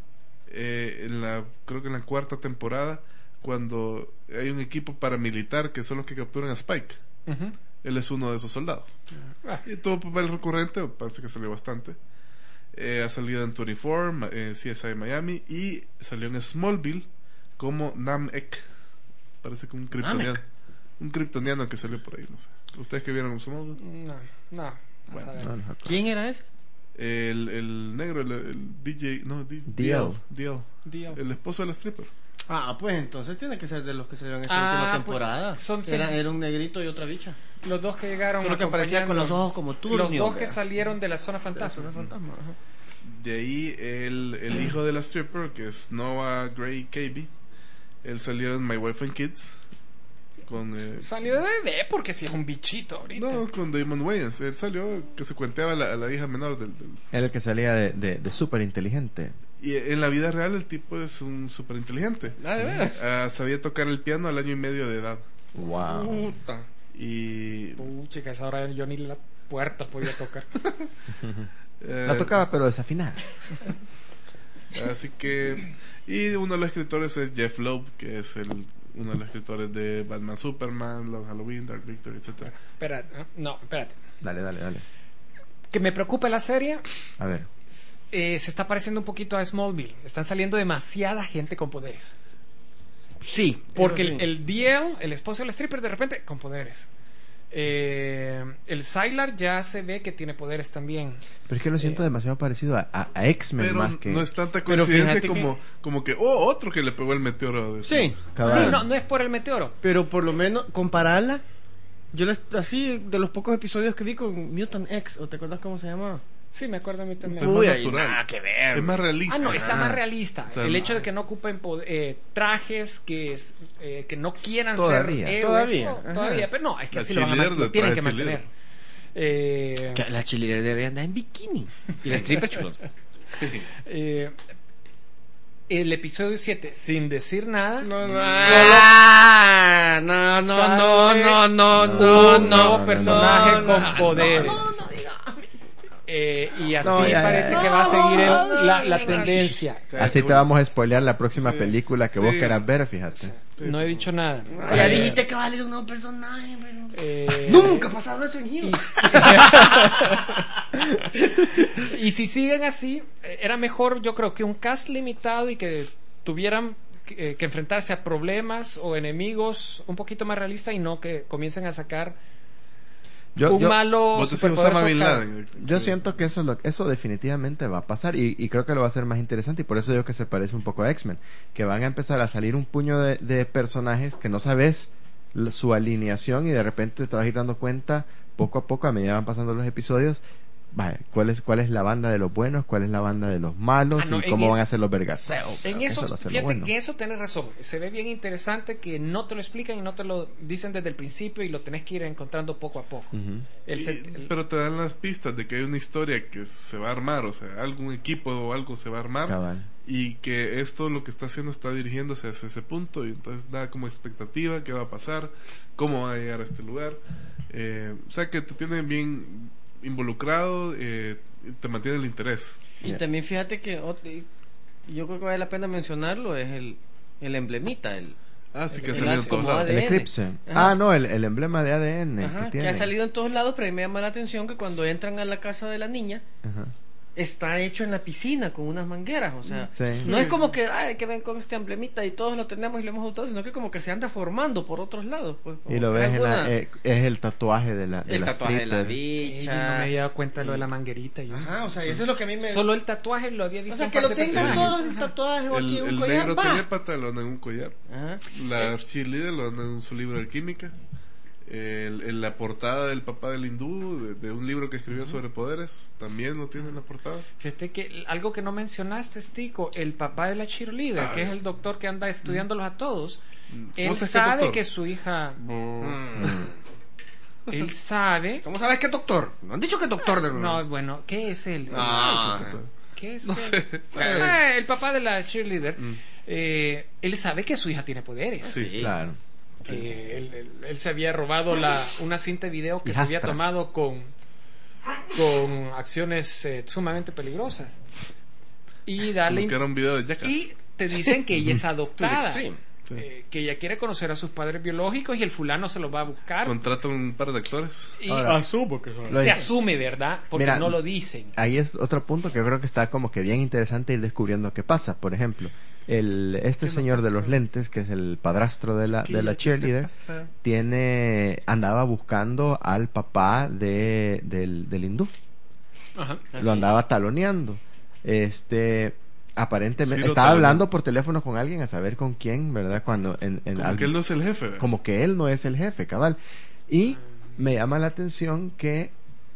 Eh, en la, creo que en la cuarta temporada, cuando hay un equipo paramilitar que son los que capturan a Spike. Ujú. Él es uno de esos soldados. Ah, Y tuvo papel recurrente, parece que salió bastante. Eh, ha salido en veinticuatro, ma- eh, C S I Miami, y salió en Smallville como Nam-Ek. Parece que un kryptoniano. Namek. Un kryptoniano que salió por ahí, no sé. ¿Ustedes que vieron Smallville? no, no. Bueno, a saber. No, no. ¿Quién era ese? El, el negro, el, el D J, no, D- D L. D L. D L. El esposo de la stripper. Ah, pues entonces tiene que ser de los que salieron esta Ah, última pues, temporada. son- era, era un negrito y otra bicha. Los dos que llegaron. Solo que aparecía con los acompañando- ojos como turbio. Los dos que vea. salieron de la zona fantasma. De la zona fantasma, ajá. De ahí el, el hijo de la stripper, que es Noah Gray Cabey. Él salió en My Wife and Kids. Con, eh, Salió de bebé porque si es un bichito ahorita. no, con Damon Wayans. Él salió que se cuenteaba a la, a la hija menor del, del- Era el que salía de, de, de súper inteligente. Y en la vida real el tipo es un súper inteligente. Ah, de veras. Ah, sabía tocar el piano al año y medio de edad. Wow. Puta. Y... Pucha, esa hora yo ni la puerta podía tocar. eh, La tocaba pero desafinada. Así que... Y uno de los escritores es Jeff Loeb, que es el uno de los escritores de Batman Superman, Long Halloween, Dark Victory, etcétera. Espérate, ¿eh? no, espérate. Dale, dale, dale. Que me preocupa la serie, A ver. eh, se está pareciendo un poquito a Smallville. Están saliendo demasiada gente con poderes. Sí, Porque eso el, sí. el D L, el esposo del stripper, de repente, con poderes. Eh, el Sylar ya se ve que tiene poderes también. Pero es que lo siento demasiado parecido a, a, a X-Men Pero más que... no es tanta Pero coincidencia fíjate como, como que, oh, otro que le pegó el meteoro. De Sí, Cabal. Sí, no, no es por el meteoro. pero por lo menos compararla. Yo les, así de los pocos episodios que vi con Mutant X, ¿o te acuerdas cómo se llama? Sí, me acuerdo a mí también. Es más Uy, ahí natural. nada que ver. Es más realista. Ah, no, está Ah. más realista. O sea, el no- hecho de que no ocupen po- eh, trajes, que es, eh, que no quieran Todavía. ser héroes. Todavía, oh, ajá. todavía, pero no, es que La así lo, van a cheerleader man- lo de tienen que traje mantener. Eh, Que la cheerleader debería andar en bikini. Y la stripper chulo. eh, el episodio siete, sin decir nada, No, no, Lolo- ah, no, no, sale no, no, no, un no, nuevo no, personaje no, con no, poderes. no, no, diga. Eh, y así No, ya, ya, parece ya. que va a seguir el- No, la, la no, tendencia. Así te vamos a spoilear la próxima Sí. película que Sí. vos querás ver, fíjate. No he dicho nada. Ya Eh, dijiste que va a salir un nuevo personaje, pero... eh, Nunca ha pasado eso en Hero. Y si siguen así, eh, era mejor, yo creo, que un cast limitado y que tuvieran que, eh, que enfrentarse a problemas o enemigos un poquito más realistas y no que comiencen a sacar Yo, un yo, malo Vos decís superpoderoso Osama Bin cada- Laden. yo siento que eso, lo, eso definitivamente va a pasar y, y creo que lo va a hacer más interesante y por eso digo que se parece un poco a X-Men, que van a empezar a salir un puño de, de personajes que no sabes l- su alineación y de repente te vas a ir dando cuenta poco a poco a medida que van pasando los episodios vaya, ¿cuál es, cuál es la banda de los buenos, cuál es la banda de los malos Ah, no, y cómo en van es- a ser los vergaseos? En Claro, eso, va a ser lo fíjate bueno. que eso tenés razón. Se ve bien interesante que no te lo explican y no te lo dicen desde el principio y lo tenés que ir encontrando poco a poco. Ujú. El Y- set- el- pero te dan las pistas de que hay una historia que se va a armar, o sea, algún equipo o algo se va a armar Cabal. y que esto lo que está haciendo está dirigiéndose hacia ese punto y entonces da como expectativa qué va a pasar, cómo va a llegar a este lugar. Eh, o sea que te tiene bien involucrado, eh, y te mantiene el interés. Y también fíjate que ot- y yo creo que vale la pena mencionarlo, es el, el emblemita, el, Ah, sí que ha el salido en as- todos como lados. El A D N. eclipse. Ajá. Ah, no, el, el emblema de A D N Ajá, que que tiene. ha salido en todos lados, pero a mí me llama la atención que cuando entran a la casa de la niña Ajá. está hecho en la piscina con unas mangueras, o sea, Sí. no es como que, ay, que ven con este emblemita y todos lo tenemos y lo hemos usado, sino que como que se anda formando por otros lados, pues. como Y lo que ves en la- alguna- eh, es el tatuaje de la, de el la tatuaje de la stripper. Sí, yo bicha. no me había dado cuenta de lo de la manguerita. Yo. Ajá, o sea, y eso es lo que a mí me... Solo el tatuaje lo había o visto sea, en que lo parte de tengan personajes. todos el tatuaje o El, aquí un el collar, negro va. tiene pantalón en un collar. Ajá. La cheerleader lo anda en su libro de química. El, en la portada del papá del hindú, de, de un libro que escribió sobre poderes, también lo tiene en la portada. Fíjate que algo que no mencionaste, Tico, el papá de la cheerleader, Ah, que es el doctor que anda estudiándolos a todos, él ¿Vos sabés qué sabe doctor? que su hija... Mm. Él sabe... ¿Cómo sabes que es doctor? No han dicho que es doctor de No, bueno, ¿qué es él? Ah. ¿Qué es? No ¿Qué sé. es? Ah, el papá de la cheerleader, Mm. eh, él sabe que su hija tiene poderes. Sí. Claro. Que él, él- él se había robado la, una cinta de video que se había Hijastra. tomado con, con acciones eh, sumamente peligrosas. Y darle Como que era un video de Jackass. y te dicen que ella es adoptada, extreme. Sí. eh, que ella quiere conocer a sus padres biológicos y el fulano se los va a buscar. Contrata un par de actores. Y Ahora, Asumo que son. Lo- se asume, ¿verdad? Porque Mira, no lo dicen. Ahí es otro punto que creo que está como que bien interesante ir descubriendo qué pasa. Por ejemplo, el este señor de los lentes, que es el padrastro de la, de la cheerleader, tiene andaba buscando al papá de, del, del hindú. Ajá. Lo andaba taloneando. Este, aparentemente, Sí, lo estaba taloneó. hablando por teléfono con alguien a saber con quién, ¿verdad? Cuando en, en Como algo- que él no es el jefe. ¿verdad? como que él no es el jefe, cabal. Y me llama la atención que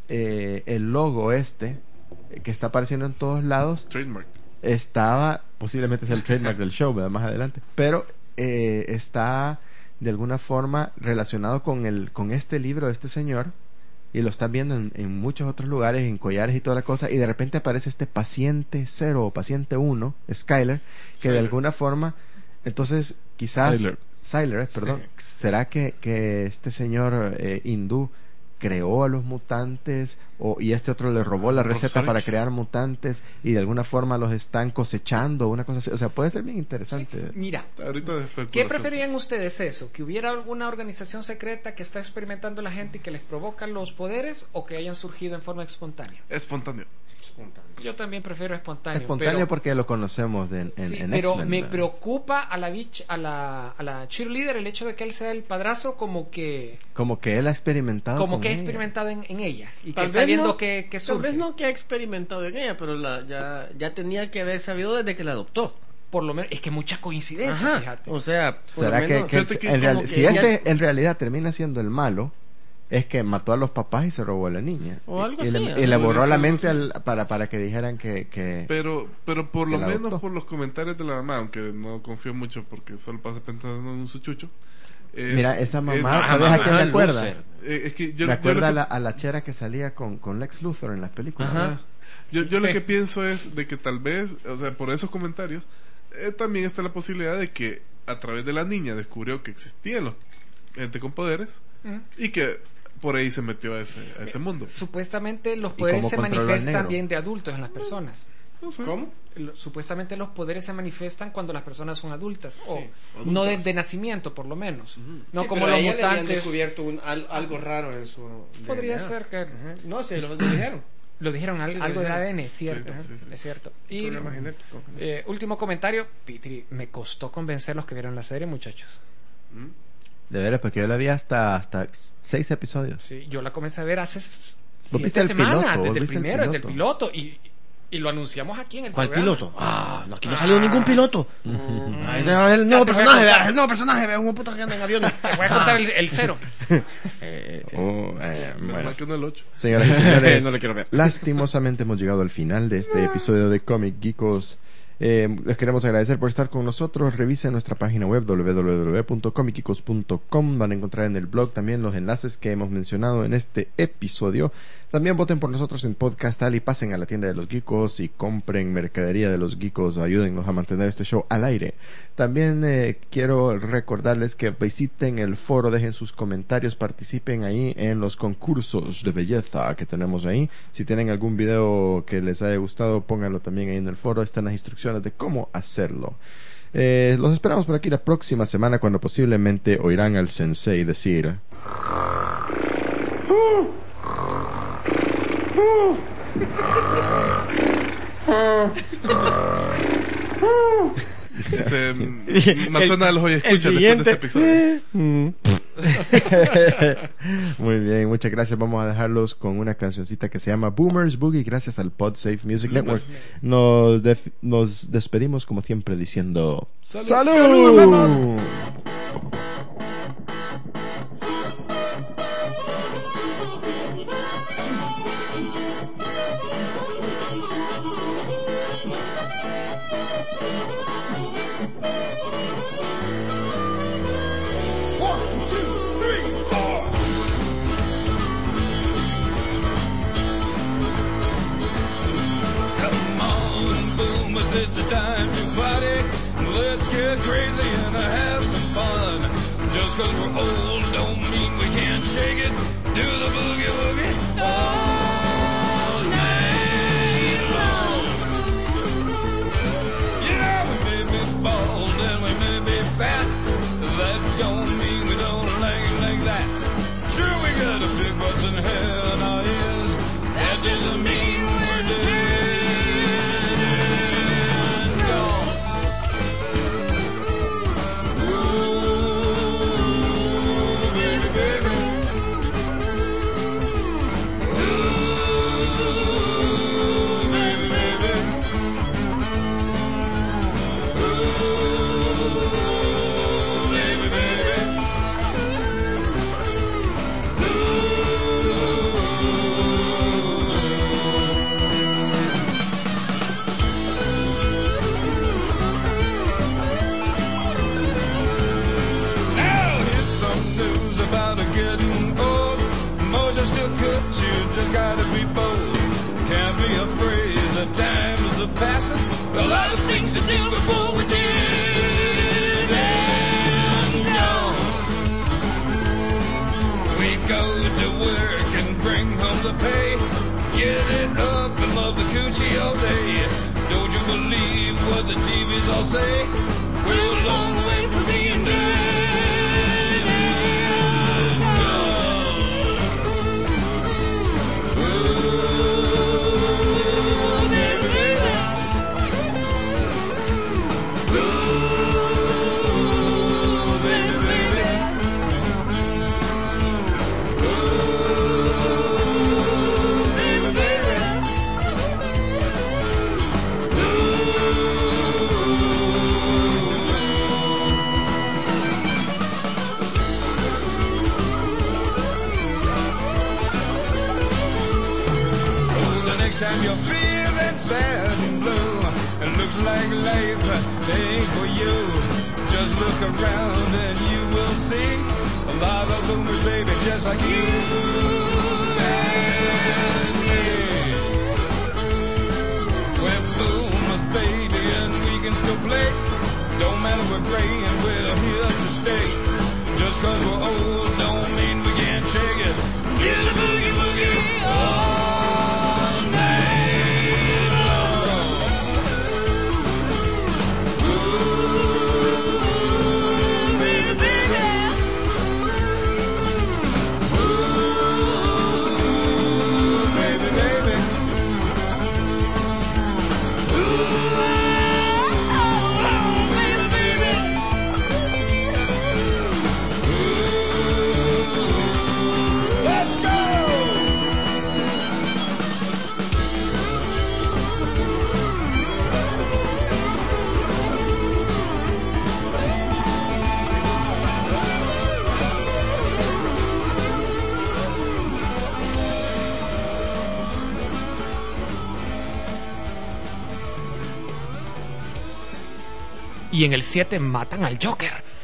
eh, el logo este, eh, que está apareciendo en todos lados, Trademark. estaba, posiblemente es el trademark del show, ¿verdad? Más adelante, pero eh, está de alguna forma relacionado con el con este libro de este señor, y lo están viendo en, en muchos otros lugares, en collares y toda la cosa, y de repente aparece este paciente cero o paciente uno, Skyler, que de Sylar. alguna forma, entonces quizás Sylar. Sylar, eh, perdón, ¿será que, que este señor eh, hindú creó a los mutantes o, y este otro le robó la receta Profesor para X. crear mutantes y de alguna forma los están cosechando, una cosa así? O sea, puede ser bien interesante. Mira, Ahorita de ¿qué especulación. preferían ustedes eso? ¿Que hubiera alguna organización secreta que está experimentando a la gente y que les provoca los poderes o que hayan surgido en forma espontánea? Espontáneo. Yo también prefiero espontáneo. Espontáneo pero- porque lo conocemos de, en, Sí, en pero X-Men, me ¿verdad? preocupa a la, bitch, a la a la cheerleader el hecho de que él sea el padrastro, como que Como que él ha experimentado como con que ha ella. experimentado en, en ella y que Tal está vez viendo no- que, que Tal surge. vez no que ha experimentado en ella, pero la, ya, ya tenía que haber sabido desde que la adoptó. Por lo menos es que mucha coincidencia, Ajá. fíjate. O sea, por ¿Será lo que, menos- que Fíjate que en como real- que si ella- este en realidad termina siendo el malo, es que mató a los papás y se robó a la niña? O algo y, así, le, ¿no? y le borró Podría la ser mente algo al- para, para que dijeran que... que Pero, pero por Que lo la menos adoptó. por los comentarios de la mamá, aunque no confío mucho porque solo pasa pensando en su chucho. es- Mira, esa mamá, es- ¿sabes a quién me acuerda? loser. Eh, es que yo, me yo acuerda lo a que- la, a la chera que salía con, con Lex Luthor en las películas. Ajá. ¿verdad? Yo, yo Sí. lo que pienso es de que tal vez, o sea, por esos comentarios, eh, también está la posibilidad de que a través de la niña descubrió que existían los gente con poderes Mm. y que por ahí se metió a ese, a ese mundo. Supuestamente los ¿Y poderes cómo se controla al manifiestan negro? bien de adultos en las personas. No sé. ¿Cómo? Lo- Supuestamente los poderes se manifiestan cuando las personas son adultas, o adultas. no de, de nacimiento por lo menos, no Sí, como pero a los ella le habían mutantes. descubierto un- al- algo raro en su Podría D N A. ser que Ajá. No, se lo dijeron. lo dijeron al- Sí, lo algo de dijeron. A D N, es cierto, Sí, sí, sí. es cierto. Y Problema genético. eh, último comentario, Pitri, me costó convencer los que vieron la serie, muchachos. ¿Mm? De veras, porque yo la vi hasta, hasta seis episodios. Sí, yo la comencé a ver hace s- ¿Vos viste siete el semanas, piloto? desde ¿Vos el viste el primero, desde el piloto? piloto, y, y lo anunciamos aquí en el ¿Cuál programa. piloto? Ah, no, aquí no salió ningún piloto. Mm. Ah, ese es el nuevo Ya te voy a personaje, contar. vea, el nuevo personaje, vea, un puta que anda en aviones. Te voy a contar el, el cero. Eh, O Oh, eh, Menos bueno. mal que no el ocho. Señoras y señores, No le quiero ver. lastimosamente hemos llegado al final de este episodio de Comic Geekos. Eh, les queremos agradecer por estar con nosotros. Revisen nuestra página web doble u doble u doble u punto comic geekos punto com. Van a encontrar en el blog también los enlaces que hemos mencionado en este episodio. También voten por nosotros en Podcast Alley, pasen a la tienda de los geekos y compren mercadería de los geekos. Ayúdennos a mantener este show al aire. También eh, quiero recordarles que visiten el foro, dejen sus comentarios, participen ahí en los concursos de belleza que tenemos ahí. Si tienen algún video que les haya gustado, pónganlo también ahí en el foro. Están las instrucciones de cómo hacerlo. Eh, los esperamos por aquí la próxima semana, cuando posiblemente oirán al sensei decir... Ese, me suena a los hoy escuchas después de este episodio. Muy bien, muchas gracias. Vamos a dejarlos con una cancioncita que se llama Boomers Boogie, gracias al PodSafe Music Network. Nos, def- nos despedimos como siempre diciendo ¡Salud! ¡Salud! ¡Salud! It's a time to party. Let's get crazy and have some fun. Just 'cause we're old don't mean we can't shake it. Do the boogie woogie all night long. Yeah, we may be bald and we may be fat. That don't mean we don't like it like that. Sure, we got a big butts and hair in our ears. That doesn't mean we're dead. A lot of things to do before we did and gone. We go to work and bring home the pay. Get it up and love the coochie all day. Don't you believe what the T Vs all say? We're a long way from being dead and gone. Ooh, baby, baby. Time you're feeling sad and blue, it looks like life ain't for you. Just look around and you will see a lot of boomers, baby, just like you and me. We're boomers, baby, and we can still play. Don't matter, we're gray and we're here to stay. Just 'cause we're old don't mean we can't shake it. Get a boogie boogie all night long. Ooh, baby, baby. Ooh, baby, baby. Ooh, oh, oh, baby, baby. y en el siete matan al Joker.